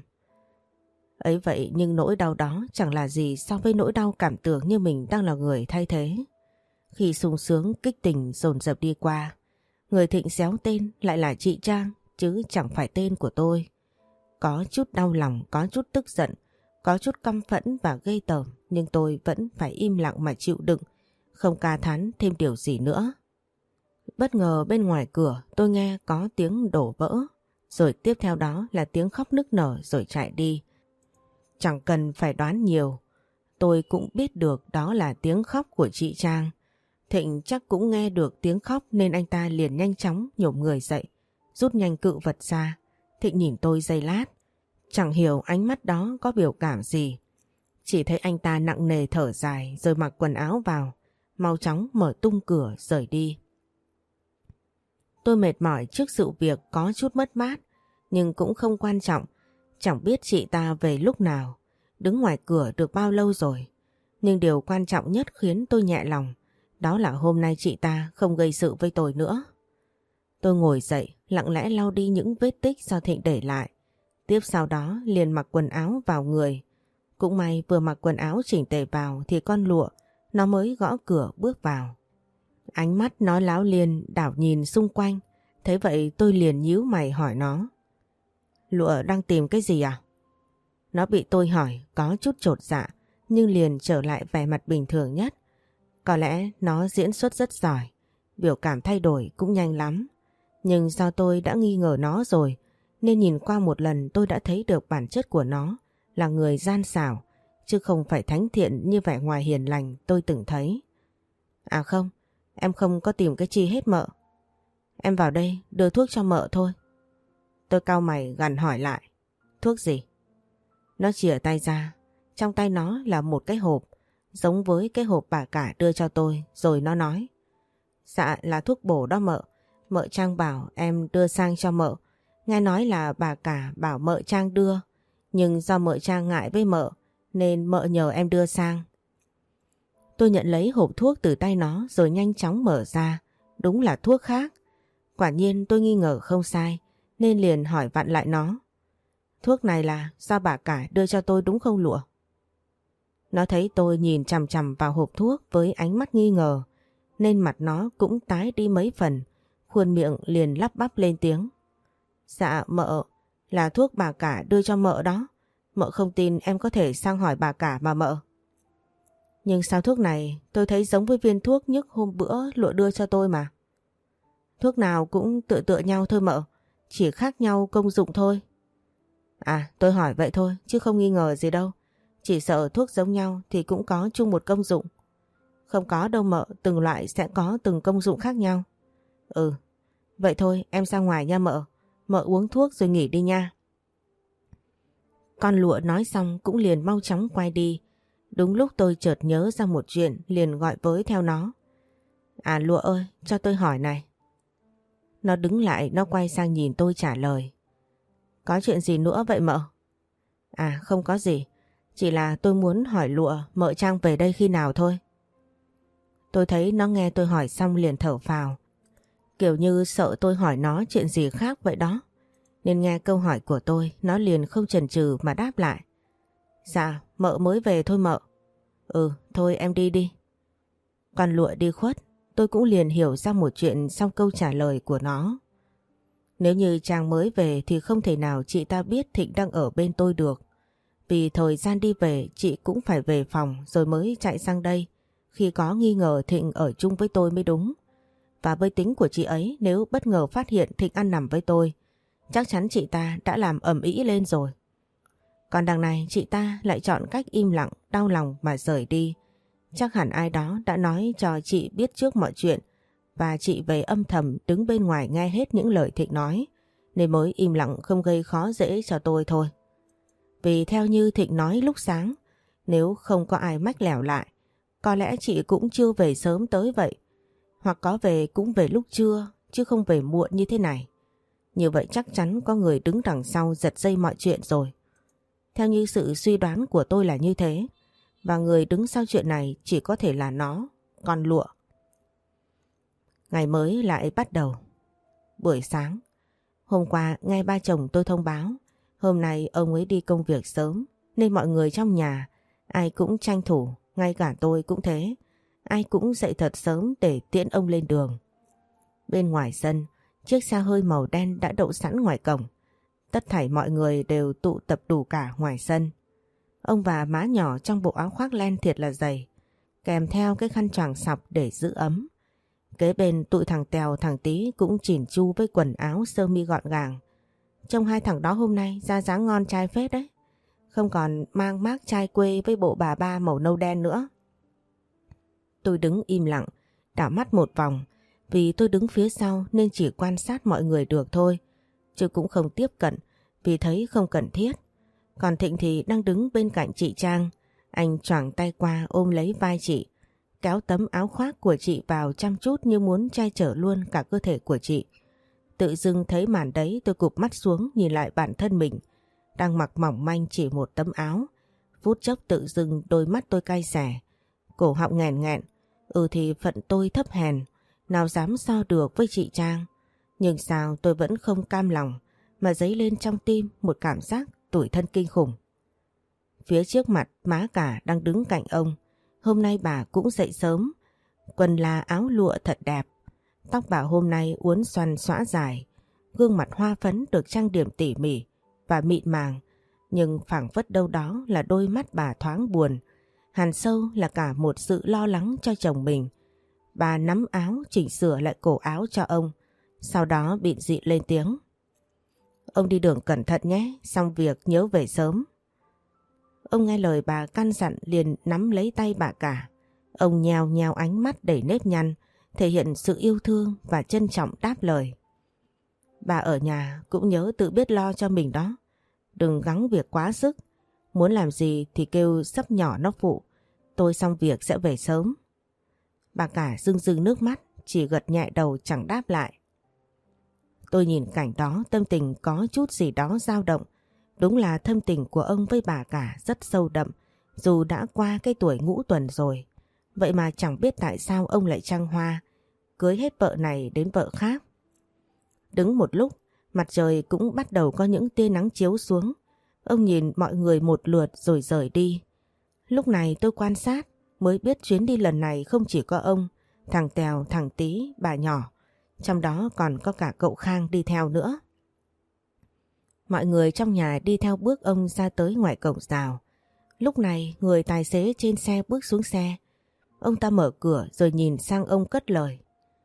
Ấy vậy nhưng nỗi đau đó chẳng là gì so với nỗi đau cảm tưởng như mình đang là người thay thế. Khi sung sướng kích tình dồn dập đi qua, người Thịnh xéo tên lại là chị Trang chứ chẳng phải tên của tôi. Có chút đau lòng, có chút tức giận, có chút căm phẫn và ghê tởm, nhưng tôi vẫn phải im lặng mà chịu đựng, không ca thán thêm điều gì nữa. Bất ngờ bên ngoài cửa tôi nghe có tiếng đổ vỡ, rồi tiếp theo đó là tiếng khóc nức nở rồi chạy đi. Chẳng cần phải đoán nhiều, tôi cũng biết được đó là tiếng khóc của chị Trang. Thịnh chắc cũng nghe được tiếng khóc nên anh ta liền nhanh chóng nhổm người dậy, rút nhanh cự vật ra. Thịnh nhìn tôi giây lát, Chẳng hiểu ánh mắt đó có biểu cảm gì. Chỉ thấy anh ta nặng nề thở dài rồi mặc quần áo vào, mau chóng mở tung cửa rời đi. Tôi mệt mỏi trước sự việc có chút mất mát, nhưng cũng không quan trọng. Chẳng biết chị ta về lúc nào, đứng ngoài cửa được bao lâu rồi. Nhưng điều quan trọng nhất khiến tôi nhẹ lòng, đó là hôm nay chị ta không gây sự với tôi nữa. Tôi ngồi dậy, lặng lẽ lau đi những vết tích do Thịnh để lại. Tiếp sau đó liền mặc quần áo vào người. Cũng may vừa mặc quần áo chỉnh tề vào thì con Lụa nó mới gõ cửa bước vào. Ánh mắt nó láo liên đảo nhìn xung quanh. Thế vậy tôi liền nhíu mày hỏi nó. Lụa đang tìm cái gì à? Nó bị tôi hỏi có chút chột dạ, nhưng liền trở lại vẻ mặt bình thường nhất. Có lẽ nó diễn xuất rất giỏi, biểu cảm thay đổi cũng nhanh lắm. Nhưng do tôi đã nghi ngờ nó rồi, nên nhìn qua một lần tôi đã thấy được bản chất của nó là người gian xảo, chứ không phải thánh thiện như vẻ ngoài hiền lành tôi từng thấy. À không, em không có tìm cái chi hết mợ. Em vào đây đưa thuốc cho mợ thôi. Tôi cau mày gằn hỏi lại. Thuốc gì? Nó chìa tay ra, trong tay nó là một cái hộp, giống với cái hộp bà cả đưa cho tôi, rồi nó nói. Dạ là thuốc bổ đó mợ, mợ Trang bảo em đưa sang cho mợ. Nghe nói là bà cả bảo mợ Trang đưa, nhưng do mợ Trang ngại với mợ, nên mợ nhờ em đưa sang. Tôi nhận lấy hộp thuốc từ tay nó rồi nhanh chóng mở ra, đúng là thuốc khác. Quả nhiên tôi nghi ngờ không sai, nên liền hỏi vặn lại nó. Thuốc này là do bà cả đưa cho tôi đúng không Lụa? Nó thấy tôi nhìn chằm chằm vào hộp thuốc với ánh mắt nghi ngờ, nên mặt nó cũng tái đi mấy phần, khuôn miệng liền lắp bắp lên tiếng. Dạ mợ, là thuốc bà cả đưa cho mợ đó. Mợ không tin em có thể sang hỏi bà cả mà mợ. Nhưng sao thuốc này tôi thấy giống với viên thuốc nhức hôm bữa Lụa đưa cho tôi mà. Thuốc nào cũng tựa tựa nhau thôi mợ, chỉ khác nhau công dụng thôi. À tôi hỏi vậy thôi chứ không nghi ngờ gì đâu. Chỉ sợ thuốc giống nhau thì cũng có chung một công dụng. Không có đâu mợ, từng loại sẽ có từng công dụng khác nhau. Ừ, vậy thôi em ra ngoài nha mợ. Mợ uống thuốc rồi nghỉ đi nha. Con Lụa nói xong cũng liền mau chóng quay đi. Đúng lúc tôi chợt nhớ ra một chuyện liền gọi với theo nó. À Lụa ơi, cho tôi hỏi này. Nó đứng lại, nó quay sang nhìn tôi trả lời. Có chuyện gì nữa vậy mợ? À không có gì, chỉ là tôi muốn hỏi Lụa mợ Trang về đây khi nào thôi. Tôi thấy nó nghe tôi hỏi xong liền thở phào. Kiểu như sợ tôi hỏi nó chuyện gì khác vậy đó. Nên nghe câu hỏi của tôi, nó liền không chần chừ mà đáp lại. Dạ, mợ mới về thôi mợ. Ừ, thôi em đi đi. Còn Lụa đi khuất, tôi cũng liền hiểu ra một chuyện sau câu trả lời của nó. Nếu như Trang mới về thì không thể nào chị ta biết Thịnh đang ở bên tôi được. Vì thời gian đi về chị cũng phải về phòng rồi mới chạy sang đây khi có nghi ngờ Thịnh ở chung với tôi mới đúng. Và với tính của chị ấy, nếu bất ngờ phát hiện Thịnh ăn nằm với tôi, chắc chắn chị ta đã làm ầm ĩ lên rồi. Còn đằng này chị ta lại chọn cách im lặng, đau lòng mà rời đi. Chắc hẳn ai đó đã nói cho chị biết trước mọi chuyện và chị về âm thầm đứng bên ngoài nghe hết những lời Thịnh nói, nên mới im lặng không gây khó dễ cho tôi thôi. Vì theo như Thịnh nói lúc sáng, nếu không có ai mách lẻo lại, có lẽ chị cũng chưa về sớm tới vậy. Hoặc có về cũng về lúc trưa, chứ không về muộn như thế này. Như vậy chắc chắn có người đứng đằng sau giật dây mọi chuyện rồi. Theo như sự suy đoán của tôi là như thế. Và người đứng sau chuyện này chỉ có thể là nó, con Lụa. Ngày mới lại bắt đầu. Buổi sáng, hôm qua nghe ba chồng tôi thông báo hôm nay ông ấy đi công việc sớm, nên mọi người trong nhà ai cũng tranh thủ, ngay cả tôi cũng thế. Ai cũng dậy thật sớm để tiễn ông lên đường. Bên ngoài sân, chiếc xe hơi màu đen đã đậu sẵn ngoài cổng. Tất thảy mọi người đều tụ tập đủ cả ngoài sân. Ông và má nhỏ trong bộ áo khoác len thiệt là dày, kèm theo cái khăn choàng sọc để giữ ấm. Kế bên tụi thằng Tèo thằng Tí cũng chỉn chu với quần áo sơ mi gọn gàng. Trông hai thằng đó hôm nay ra dáng ngon trai phết đấy. Không còn mang mác trai quê với bộ bà ba màu nâu đen nữa. Tôi đứng im lặng, đảo mắt một vòng. Vì tôi đứng phía sau nên chỉ quan sát mọi người được thôi, chứ cũng không tiếp cận vì thấy không cần thiết. Còn Thịnh thì đang đứng bên cạnh chị Trang. Anh choàng tay qua ôm lấy vai chị, kéo tấm áo khoác của chị vào chăm chút như muốn che chở luôn cả cơ thể của chị. Tự dưng thấy màn đấy tôi cụp mắt xuống nhìn lại bản thân mình, đang mặc mỏng manh chỉ một tấm áo. Phút chốc tự dưng đôi mắt tôi cay xè, cổ họng nghẹn nghẹn. Thì phận tôi thấp hèn, nào dám so được với chị Trang. Nhưng sao tôi vẫn không cam lòng, mà dấy lên trong tim một cảm giác tủi thân kinh khủng. Phía trước mặt má cả đang đứng cạnh ông. Hôm nay bà cũng dậy sớm, quần là áo lụa thật đẹp. Tóc bà hôm nay uốn xoăn xõa dài, gương mặt hoa phấn được trang điểm tỉ mỉ và mịn màng. Nhưng phảng phất đâu đó là đôi mắt bà thoáng buồn, hằn sâu là cả một sự lo lắng cho chồng mình. Bà nắm áo chỉnh sửa lại cổ áo cho ông, sau đó bịn dị lên tiếng. Ông đi đường cẩn thận nhé, xong việc nhớ về sớm. Ông nghe lời bà căn dặn liền nắm lấy tay bà cả. Ông nheo nheo ánh mắt đầy nếp nhăn, thể hiện sự yêu thương và trân trọng đáp lời. Bà ở nhà cũng nhớ tự biết lo cho mình đó. Đừng gắng việc quá sức. Muốn làm gì thì kêu sắp nhỏ nó phụ. Tôi xong việc sẽ về sớm. Bà cả rưng rưng nước mắt, chỉ gật nhẹ đầu chẳng đáp lại. Tôi nhìn cảnh đó tâm tình có chút gì đó dao động. Đúng là thâm tình của ông với bà cả rất sâu đậm, dù đã qua cái tuổi ngũ tuần rồi. Vậy mà chẳng biết tại sao ông lại trăng hoa, cưới hết vợ này đến vợ khác. Đứng một lúc, mặt trời cũng bắt đầu có những tia nắng chiếu xuống. Ông nhìn mọi người một lượt rồi rời đi. Lúc này tôi quan sát mới biết chuyến đi lần này không chỉ có ông, thằng Tèo, thằng Tí, bà nhỏ. Trong đó còn có cả cậu Khang đi theo nữa. Mọi người trong nhà đi theo bước ông ra tới ngoài cổng rào. Lúc này người tài xế trên xe bước xuống xe. Ông ta mở cửa rồi nhìn sang ông cất lời.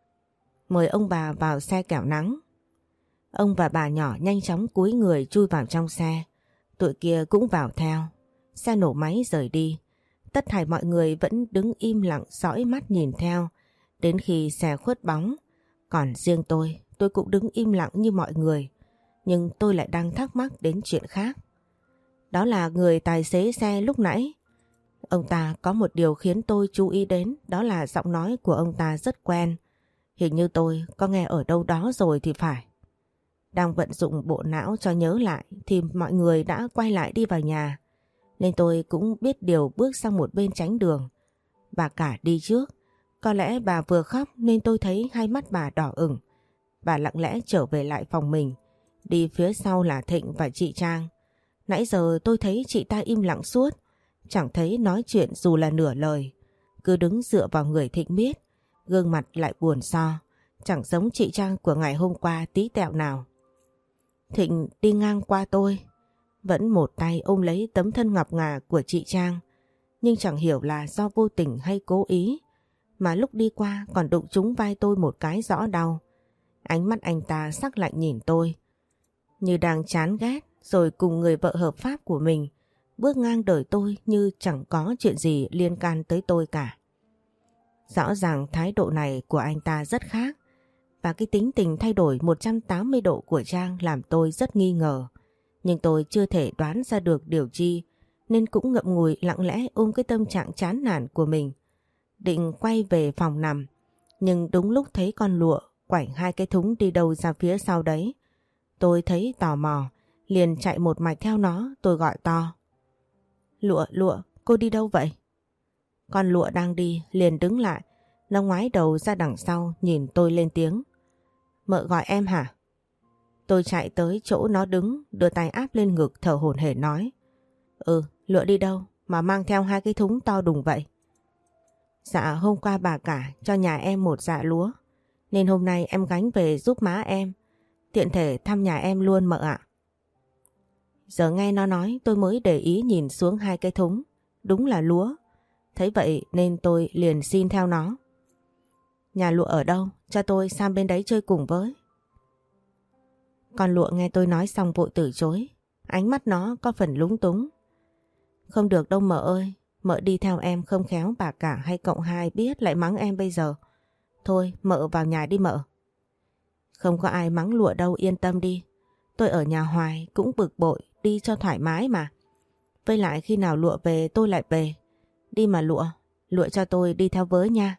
Mời ông bà vào xe kẻo nắng. Ông và bà nhỏ nhanh chóng cúi người chui vào trong xe. Tụi kia cũng vào theo. Xe nổ máy rời đi. Tất thảy mọi người vẫn đứng im lặng dõi mắt nhìn theo đến khi xe khuất bóng. Còn riêng tôi cũng đứng im lặng như mọi người. Nhưng tôi lại đang thắc mắc đến chuyện khác. Đó là người tài xế xe lúc nãy. Ông ta có một điều khiến tôi chú ý đến, đó là giọng nói của ông ta rất quen. Hình như tôi có nghe ở đâu đó rồi thì phải. Đang vận dụng bộ não cho nhớ lại thì mọi người đã quay lại đi vào nhà. Nên tôi cũng biết điều bước sang một bên tránh đường. Bà cả đi trước. Có lẽ bà vừa khóc nên tôi thấy hai mắt bà đỏ ửng. Bà lặng lẽ trở về lại phòng mình. Đi phía sau là Thịnh và chị Trang. Nãy giờ tôi thấy chị ta im lặng suốt. Chẳng thấy nói chuyện dù là nửa lời. Cứ đứng dựa vào người Thịnh miết. Gương mặt lại buồn so. Chẳng giống chị Trang của ngày hôm qua tí tẹo nào. Thịnh đi ngang qua tôi. Vẫn một tay ôm lấy tấm thân ngọc ngà của chị Trang. Nhưng chẳng hiểu là do vô tình hay cố ý. Mà lúc đi qua còn đụng trúng vai tôi một cái rõ đau. Ánh mắt anh ta sắc lạnh nhìn tôi. Như đang chán ghét rồi cùng người vợ hợp pháp của mình bước ngang đời tôi như chẳng có chuyện gì liên can tới tôi cả. Rõ ràng thái độ này của anh ta rất khác và cái tính tình thay đổi 180 độ của Trang làm tôi rất nghi ngờ. Nhưng tôi chưa thể đoán ra được điều chi nên cũng ngậm ngùi lặng lẽ ôm cái tâm trạng chán nản của mình. Định quay về phòng nằm nhưng đúng lúc thấy con Lụa quảnh hai cái thúng đi đâu ra phía sau đấy. Tôi thấy tò mò, liền chạy một mạch theo nó, tôi gọi to. Lụa, Lụa, cô đi đâu vậy? Con Lụa đang đi, liền đứng lại, nó ngoái đầu ra đằng sau nhìn tôi lên tiếng. Mợ gọi em hả? Tôi chạy tới chỗ nó đứng, đưa tay áp lên ngực thở hổn hển nói. Lụa đi đâu mà mang theo hai cái thúng to đùng vậy? Dạ hôm qua bà cả cho nhà em một dạ lúa, nên hôm nay em gánh về giúp má em. Tiện thể thăm nhà em luôn mợ ạ. Giờ nghe nó nói tôi mới để ý nhìn xuống hai cái thúng. Đúng là lúa. Thấy vậy nên tôi liền xin theo nó. Nhà Lụa ở đâu? Cho tôi sang bên đấy chơi cùng với. Con Lụa nghe tôi nói xong vội từ chối. Ánh mắt nó có phần lúng túng. Không được đâu mợ ơi. Mợ đi theo em không khéo bà cả hay cậu hai biết lại mắng em bây giờ. Thôi mợ vào nhà đi mợ. Không có ai mắng Lụa đâu, yên tâm đi. Tôi ở nhà hoài cũng bực bội, đi cho thoải mái mà. Với lại khi nào lụa về tôi lại về. Đi mà lụa, lụa cho tôi đi theo với nha.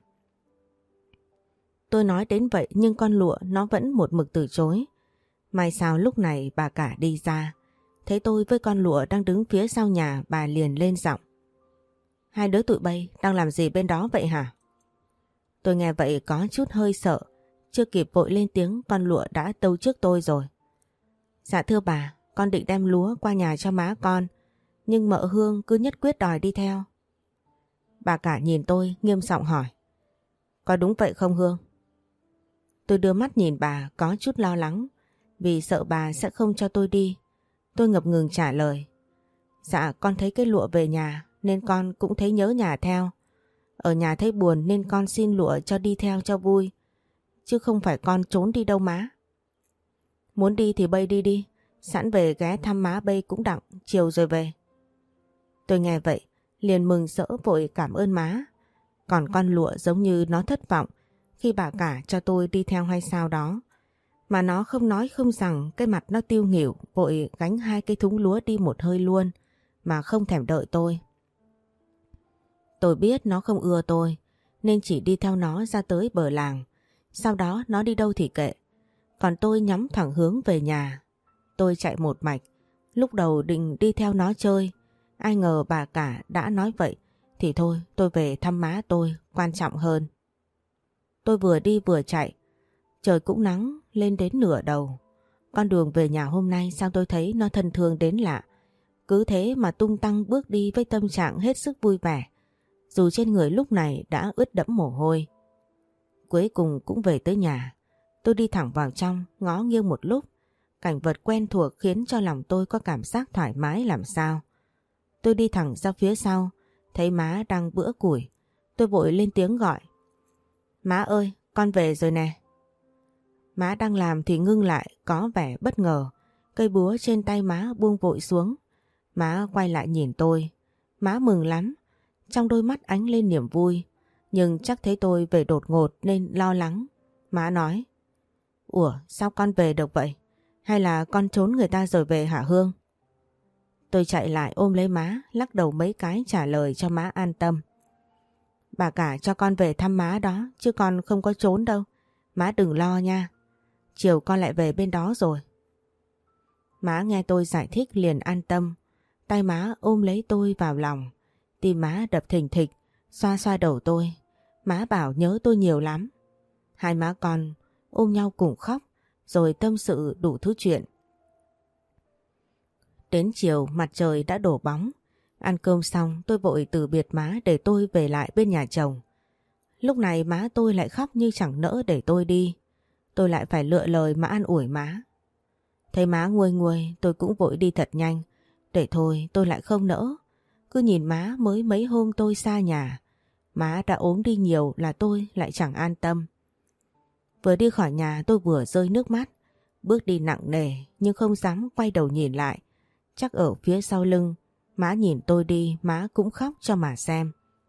Tôi nói đến vậy nhưng con lụa nó vẫn một mực từ chối. May sao lúc này bà cả đi ra. Thấy tôi với con lụa đang đứng phía sau nhà, bà liền lên giọng. Hai đứa tụi bay đang làm gì bên đó vậy hả? Tôi nghe vậy có chút hơi sợ. Chưa kịp vội lên tiếng con lụa đã tâu trước tôi rồi. Dạ thưa bà, con định đem lúa qua nhà cho má con. Nhưng mợ Hương cứ nhất quyết đòi đi theo. Bà cả nhìn tôi nghiêm giọng hỏi. Có đúng vậy không Hương? Tôi đưa mắt nhìn bà có chút lo lắng. Vì sợ bà sẽ không cho tôi đi. Tôi ngập ngừng trả lời. Dạ con thấy cái lụa về nhà nên con cũng thấy nhớ nhà theo. Ở nhà thấy buồn nên con xin lụa cho đi theo cho vui. Chứ không phải con trốn đi đâu má. Muốn đi thì bây đi đi. Sẵn về ghé thăm má bây cũng đặng, chiều rồi về. Tôi nghe vậy liền mừng rỡ vội cảm ơn má. Còn con lụa giống như nó thất vọng khi bà cả cho tôi đi theo hay sao đó. Mà nó không nói không rằng, cái mặt nó tiêu nghỉu vội gánh 2 cái thúng lúa đi một hơi luôn mà không thèm đợi tôi. Tôi biết nó không ưa tôi nên chỉ đi theo nó ra tới bờ làng. Sau đó nó đi đâu thì kệ. Còn tôi nhắm thẳng hướng về nhà. Tôi chạy một mạch. Lúc đầu định đi theo nó chơi. Ai ngờ bà cả đã nói vậy thì thôi tôi về thăm má tôi quan trọng hơn. Tôi vừa đi vừa chạy. Trời cũng nắng lên đến nửa đầu. Con đường về nhà hôm nay sao tôi thấy nó thân thương đến lạ. Cứ thế mà tung tăng bước đi với tâm trạng hết sức vui vẻ. Dù trên người lúc này đã ướt đẫm mồ hôi. Cuối cùng cũng về tới nhà. Tôi đi thẳng vào trong, ngó nghiêng một lúc. Cảnh vật quen thuộc khiến cho lòng tôi có cảm giác thoải mái làm sao. Tôi đi thẳng ra phía sau, thấy má đang bữa củi. Tôi vội lên tiếng gọi. Má ơi, con về rồi nè. Má đang làm thì ngưng lại, có vẻ bất ngờ. Cây búa trên tay má buông vội xuống. Má quay lại nhìn tôi. Má mừng lắm. Trong đôi mắt ánh lên niềm vui. Nhưng chắc thấy tôi về đột ngột nên lo lắng. Má nói. Ủa sao con về được vậy? Hay là con trốn người ta rồi về hả Hương? Tôi chạy lại ôm lấy má, lắc đầu mấy cái trả lời cho má an tâm. Bà cả cho con về thăm má đó, chứ con không có trốn đâu. Má đừng lo nha. Chiều con lại về bên đó rồi. Má nghe tôi giải thích liền an tâm. Tay má ôm lấy tôi vào lòng. Tim má đập thình thịch, xoa xoa đầu tôi. Má bảo nhớ tôi nhiều lắm. Hai má con ôm nhau cùng khóc, rồi tâm sự đủ thứ chuyện. Đến chiều mặt trời đã đổ bóng. Ăn cơm xong tôi vội từ biệt má để tôi về lại bên nhà chồng. Lúc này má tôi lại khóc như chẳng nỡ để tôi đi. Tôi lại phải lựa lời mà an ủi má. Thấy má nguôi nguôi tôi cũng vội đi thật nhanh. Để thôi tôi lại không nỡ. Cứ nhìn má mới mấy hôm tôi xa nhà. Má đã ốm đi nhiều là tôi lại chẳng an tâm. Vừa đi khỏi nhà tôi vừa rơi nước mắt. Bước đi nặng nề nhưng không dám quay đầu nhìn lại. Chắc ở phía sau lưng, má nhìn tôi đi má cũng khóc cho mà xem.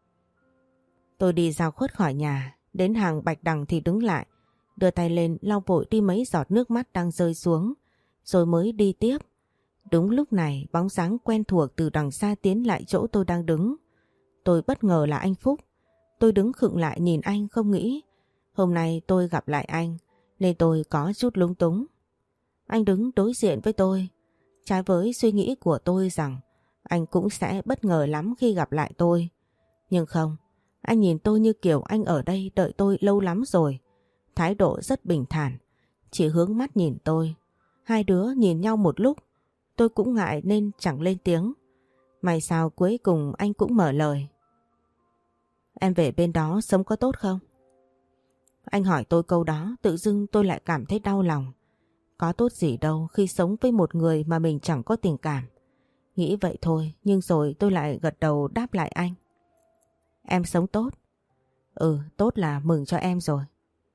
Tôi đi rao khuất khỏi nhà, đến hàng bạch đằng thì đứng lại. Đưa tay lên lau vội đi mấy giọt nước mắt đang rơi xuống, rồi mới đi tiếp. Đúng lúc này bóng dáng quen thuộc từ đằng xa tiến lại chỗ tôi đang đứng. Tôi bất ngờ là anh Phúc. Tôi đứng khựng lại nhìn anh không nghĩ. Hôm nay tôi gặp lại anh nên tôi có chút lúng túng. Anh đứng đối diện với tôi. Trái với suy nghĩ của tôi rằng anh cũng sẽ bất ngờ lắm khi gặp lại tôi. Nhưng không, anh nhìn tôi như kiểu anh ở đây đợi tôi lâu lắm rồi. Thái độ rất bình thản, chỉ hướng mắt nhìn tôi. Hai đứa nhìn nhau một lúc, tôi cũng ngại nên chẳng lên tiếng. May sao cuối cùng anh cũng mở lời. Em về bên đó sống có tốt không? Anh hỏi tôi câu đó tự dưng tôi lại cảm thấy đau lòng. Có tốt gì đâu khi sống với một người mà mình chẳng có tình cảm. Nghĩ vậy thôi nhưng rồi tôi lại gật đầu đáp lại anh. Em sống tốt. Ừ, tốt là mừng cho em rồi.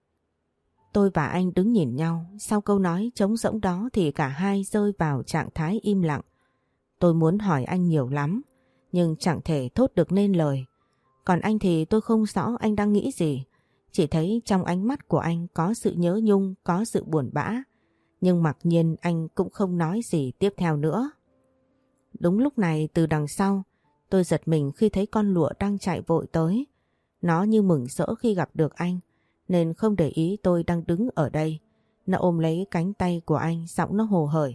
Tôi và anh đứng nhìn nhau, sau câu nói trống rỗng đó thì cả hai rơi vào trạng thái im lặng. Tôi muốn hỏi anh nhiều lắm, nhưng chẳng thể thốt được nên lời. Còn anh thì tôi không rõ anh đang nghĩ gì, chỉ thấy trong ánh mắt của anh có sự nhớ nhung, có sự buồn bã. Nhưng mặc nhiên anh cũng không nói gì tiếp theo nữa. Đúng lúc này từ đằng sau, tôi giật mình khi thấy con lụa đang chạy vội tới. Nó như mừng rỡ khi gặp được anh, nên không để ý tôi đang đứng ở đây. Nó ôm lấy cánh tay của anh, giọng nó hồ hởi.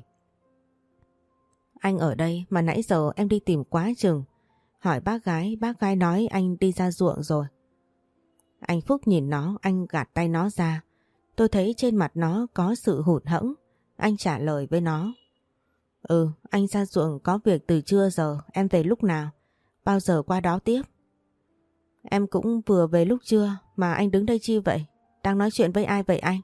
Anh ở đây mà nãy giờ em đi tìm quá chừng. Hỏi bác gái nói anh đi ra ruộng rồi. Anh Phúc nhìn nó, anh gạt tay nó ra. Tôi thấy trên mặt nó có sự hụt hẫng. Anh trả lời với nó. Ừ, anh ra ruộng có việc từ trưa giờ, em về lúc nào? Bao giờ qua đó tiếp? Em cũng vừa về lúc trưa, mà anh đứng đây chi vậy? Đang nói chuyện với ai vậy anh?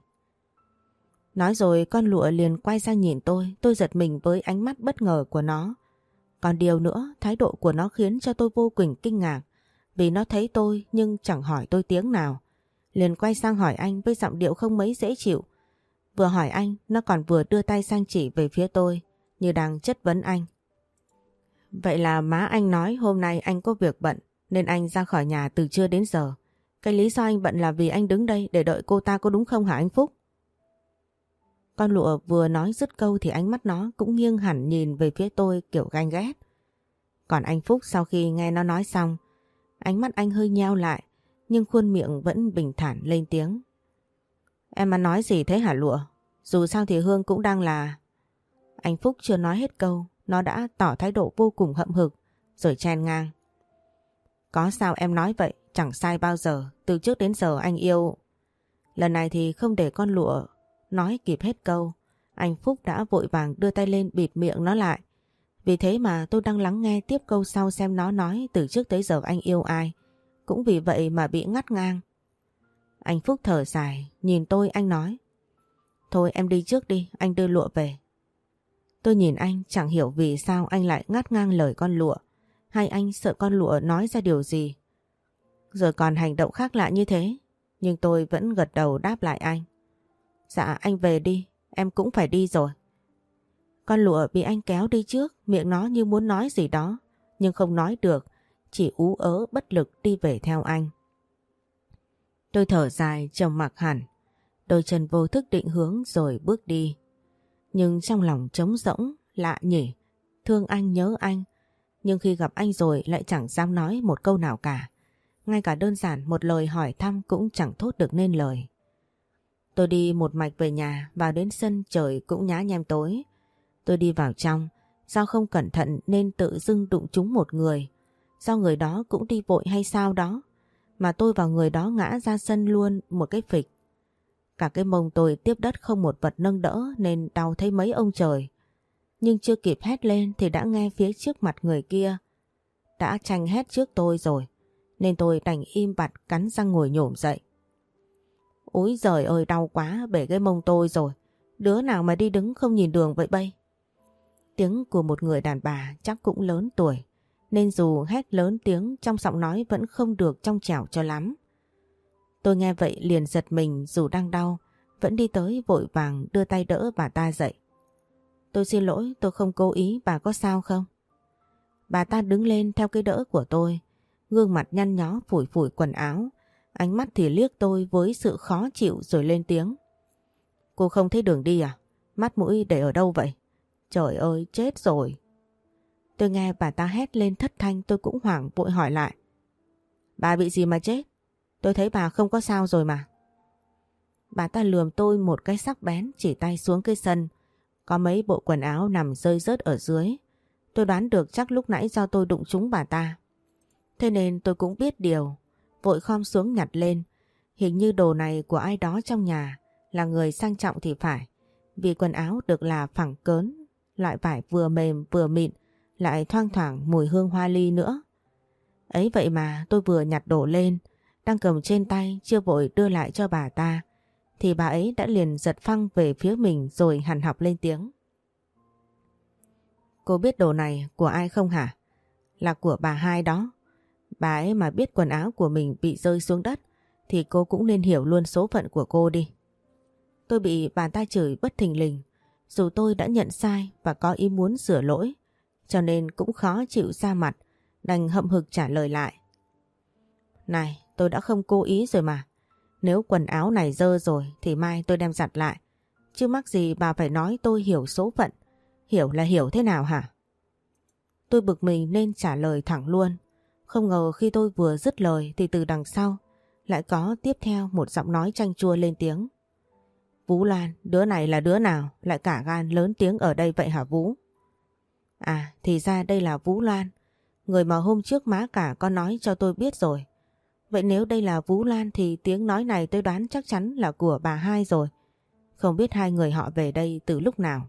Nói rồi con lụa liền quay sang nhìn tôi giật mình với ánh mắt bất ngờ của nó. Còn điều nữa, thái độ của nó khiến cho tôi vô cùng kinh ngạc, vì nó thấy tôi nhưng chẳng hỏi tôi tiếng nào. Liền quay sang hỏi anh với giọng điệu không mấy dễ chịu. Vừa hỏi anh, nó còn vừa đưa tay sang chỉ về phía tôi, như đang chất vấn anh. Vậy là má anh nói hôm nay anh có việc bận, nên anh ra khỏi nhà từ trưa đến giờ. Cái lý do anh bận là vì anh đứng đây để đợi cô ta có đúng không hả anh Phúc? Con lụa vừa nói dứt câu thì ánh mắt nó cũng nghiêng hẳn nhìn về phía tôi kiểu ganh ghét. Còn anh Phúc sau khi nghe nó nói xong, ánh mắt anh hơi nheo lại, nhưng khuôn miệng vẫn bình thản lên tiếng. Em mà nói gì thế hả Lụa? Dù sao thì Hương cũng đang là... Anh Phúc chưa nói hết câu, nó đã tỏ thái độ vô cùng hậm hực, rồi chen ngang. Có sao em nói vậy, chẳng sai bao giờ, từ trước đến giờ anh yêu... Lần này thì không để con Lụa nói kịp hết câu, anh Phúc đã vội vàng đưa tay lên bịt miệng nó lại. Vì thế mà tôi đang lắng nghe tiếp câu sau xem nó nói từ trước tới giờ anh yêu ai. Cũng vì vậy mà bị ngắt ngang. Anh Phúc thở dài, nhìn tôi anh nói. Thôi em đi trước đi, anh đưa Lụa về. Tôi nhìn anh chẳng hiểu vì sao anh lại ngắt ngang lời con Lụa. Hay anh sợ con Lụa nói ra điều gì. Rồi còn hành động khác lạ như thế. Nhưng tôi vẫn gật đầu đáp lại anh. Dạ anh về đi, em cũng phải đi rồi. Con Lụa bị anh kéo đi trước, miệng nó như muốn nói gì đó, nhưng không nói được, chỉ ú ớ bất lực đi về theo anh. Tôi thở dài trầm mặc hẳn, đôi chân vô thức định hướng rồi bước đi. Nhưng trong lòng trống rỗng, lạ nhỉ, thương anh nhớ anh, nhưng khi gặp anh rồi lại chẳng dám nói một câu nào cả. Ngay cả đơn giản một lời hỏi thăm cũng chẳng thốt được nên lời. Tôi đi một mạch về nhà, vào đến sân trời cũng nhá nhem tối. Tôi đi vào trong, do không cẩn thận nên tự dưng đụng trúng một người. Do người đó cũng đi vội hay sao đó, mà tôi vào người đó ngã ra sân luôn một cái phịch. Cả cái mông tôi tiếp đất không một vật nâng đỡ nên đau thấy mấy ông trời. Nhưng chưa kịp hét lên thì đã nghe phía trước mặt người kia đã tranh hét trước tôi rồi, nên tôi đành im bặt cắn răng ngồi nhổm dậy. Úi giời ơi đau quá, bể cái mông tôi rồi. Đứa nào mà đi đứng không nhìn đường vậy bây? Tiếng của một người đàn bà chắc cũng lớn tuổi, nên dù hét lớn tiếng trong giọng nói vẫn không được trong trẻo cho lắm. Tôi nghe vậy liền giật mình, dù đang đau, vẫn đi tới vội vàng đưa tay đỡ bà ta dậy. Tôi xin lỗi, tôi không cố ý, bà có sao không? Bà ta đứng lên theo cái đỡ của tôi, gương mặt nhăn nhó phủi phủi quần áo, ánh mắt thì liếc tôi với sự khó chịu rồi lên tiếng. Cô không thấy đường đi à? Mắt mũi để ở đâu vậy? Trời ơi, chết rồi. Tôi nghe bà ta hét lên thất thanh, tôi cũng hoảng vội hỏi lại. Bà bị gì mà chết? Tôi thấy bà không có sao rồi mà. Bà ta lườm tôi một cái sắc bén, chỉ tay xuống cái sân. Có mấy bộ quần áo nằm rơi rớt ở dưới. Tôi đoán được chắc lúc nãy do tôi đụng trúng bà ta. Thế nên tôi cũng biết điều, vội khom xuống nhặt lên. Hình như đồ này của ai đó trong nhà, là người sang trọng thì phải. Vì quần áo được là phẳng cớn, loại vải vừa mềm vừa mịn, lại thoang thoảng mùi hương hoa ly nữa. Ấy vậy mà tôi vừa nhặt đồ lên, đang cầm trên tay chưa vội đưa lại cho bà ta, thì bà ấy đã liền giật phăng về phía mình rồi hằn học lên tiếng. Cô biết đồ này của ai không hả? Là của bà hai đó. Bà ấy mà biết quần áo của mình bị rơi xuống đất thì cô cũng nên hiểu luôn số phận của cô đi. Tôi bị bà ta chửi bất thình lình, dù tôi đã nhận sai và có ý muốn sửa lỗi, cho nên cũng khó chịu ra mặt, đành hậm hực trả lời lại. Này, tôi đã không cố ý rồi mà. Nếu quần áo này dơ rồi thì mai tôi đem giặt lại. Chứ mắc gì bà phải nói tôi hiểu số phận. Hiểu là hiểu thế nào hả? Tôi bực mình nên trả lời thẳng luôn. Không ngờ khi tôi vừa dứt lời thì từ đằng sau lại có tiếp theo một giọng nói chanh chua lên tiếng. Vũ Lan, đứa này là đứa nào lại cả gan lớn tiếng ở đây vậy hả Vũ? À, thì ra đây là Vũ Lan, người mà hôm trước má cả có nói cho tôi biết rồi. Vậy nếu đây là Vũ Lan thì tiếng nói này tôi đoán chắc chắn là của bà hai rồi. Không biết hai người họ về đây từ lúc nào.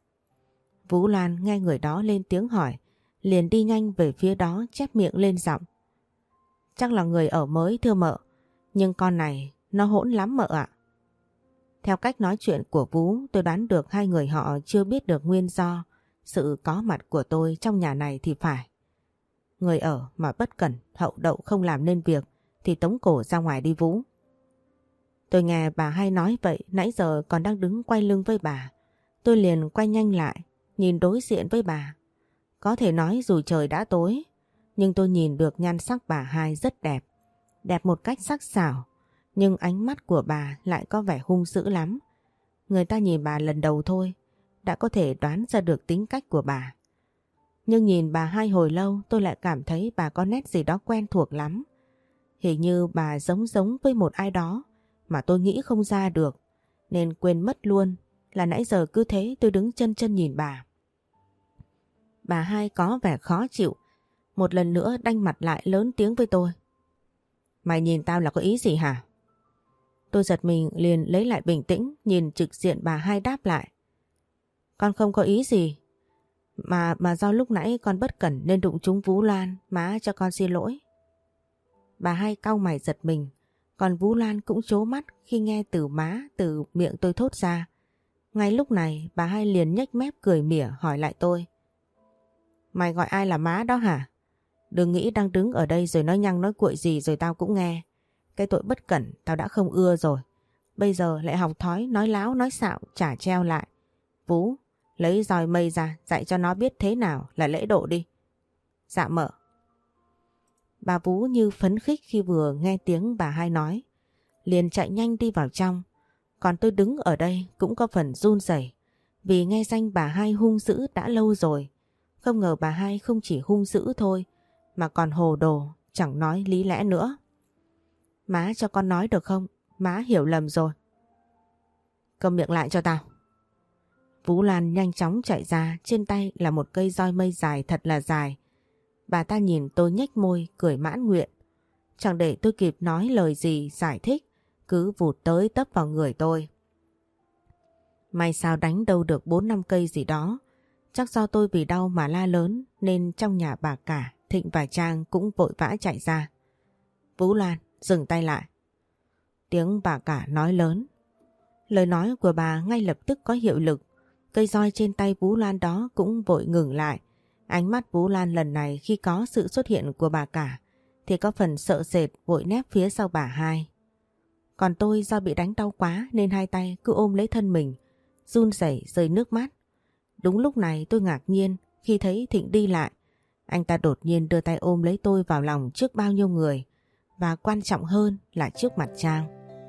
Vũ Lan nghe người đó lên tiếng hỏi, liền đi nhanh về phía đó chép miệng lên giọng. Chắc là người ở mới thưa mợ, nhưng con này nó hỗn lắm mợ ạ. Theo cách nói chuyện của Vũ, tôi đoán được hai người họ chưa biết được nguyên do sự có mặt của tôi trong nhà này thì phải. Người ở mà bất cẩn, hậu đậu không làm nên việc thì tống cổ ra ngoài đi Vũ. Tôi nghe bà hai nói vậy, nãy giờ còn đang đứng quay lưng với bà. Tôi liền quay nhanh lại, nhìn đối diện với bà. Có thể nói dù trời đã tối, nhưng tôi nhìn được nhan sắc bà hai rất đẹp. Đẹp một cách sắc sảo, nhưng ánh mắt của bà lại có vẻ hung dữ lắm. Người ta nhìn bà lần đầu thôi, đã có thể đoán ra được tính cách của bà. Nhưng nhìn bà hai hồi lâu tôi lại cảm thấy bà có nét gì đó quen thuộc lắm. Hình như bà giống giống với một ai đó mà tôi nghĩ không ra được, nên quên mất luôn là nãy giờ cứ thế tôi đứng chân chân nhìn bà. Bà hai có vẻ khó chịu, một lần nữa đanh mặt lại lớn tiếng với tôi. Mày nhìn tao là có ý gì hả? Tôi giật mình liền lấy lại bình tĩnh, nhìn trực diện bà hai đáp lại. Con không có ý gì. Mà do lúc nãy con bất cẩn nên đụng trúng Vũ Lan, má cho con xin lỗi. Bà hai cau mày giật mình, còn Vũ Lan cũng trố mắt khi nghe từ má từ miệng tôi thốt ra. Ngay lúc này bà hai liền nhếch mép cười mỉa hỏi lại tôi. Mày gọi ai là má đó hả? Đừng nghĩ đang đứng ở đây rồi nói nhăng nói cuội gì rồi tao cũng nghe. Cái tội bất cẩn tao đã không ưa rồi. Bây giờ lại học thói nói láo nói xạo chả treo lại. Vũ, lấy roi mây ra dạy cho nó biết thế nào là lễ độ đi. Dạ mợ. Bà Vũ như phấn khích khi vừa nghe tiếng bà hai nói, liền chạy nhanh đi vào trong. Còn tôi đứng ở đây cũng có phần run rẩy vì nghe danh bà hai hung dữ đã lâu rồi. Không ngờ bà hai không chỉ hung dữ thôi mà còn hồ đồ, chẳng nói lý lẽ nữa. Má cho con nói được không? Má hiểu lầm rồi. Câm miệng lại cho tao. Vũ Lan nhanh chóng chạy ra, trên tay là một cây roi mây dài thật là dài. Bà ta nhìn tôi nhếch môi cười mãn nguyện. Chẳng để tôi kịp nói lời gì giải thích, cứ vụt tới tấp vào người tôi. May sao đánh đâu được 4-5 cây gì đó. Chắc do tôi vì đau mà la lớn nên trong nhà bà cả, Thịnh và Trang cũng vội vã chạy ra. Vũ Lan, dừng tay lại. Tiếng bà cả nói lớn. Lời nói của bà ngay lập tức có hiệu lực. Cây roi trên tay Vũ Lan đó cũng vội ngừng lại. Ánh mắt Vũ Lan lần này khi có sự xuất hiện của bà cả thì có phần sợ sệt vội nép phía sau bà hai. Còn tôi do bị đánh đau quá nên hai tay cứ ôm lấy thân mình, run rẩy rơi nước mắt. Đúng lúc này tôi ngạc nhiên khi thấy Thịnh đi lại. Anh ta đột nhiên đưa tay ôm lấy tôi vào lòng trước bao nhiêu người và quan trọng hơn là trước mặt Trang.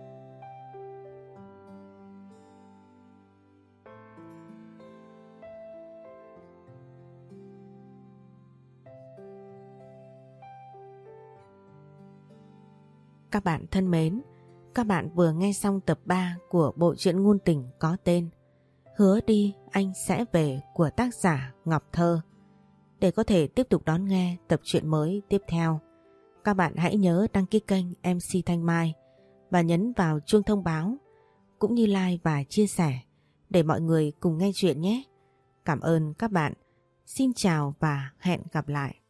Các bạn thân mến, các bạn vừa nghe xong tập 3 của bộ truyện ngôn tình có tên Hứa đi anh sẽ về của tác giả Ngọc Thơ. Để có thể tiếp tục đón nghe tập truyện mới tiếp theo, các bạn hãy nhớ đăng ký kênh MC Thanh Mai và nhấn vào chuông thông báo cũng như like và chia sẻ để mọi người cùng nghe chuyện nhé. Cảm ơn các bạn. Xin chào và hẹn gặp lại.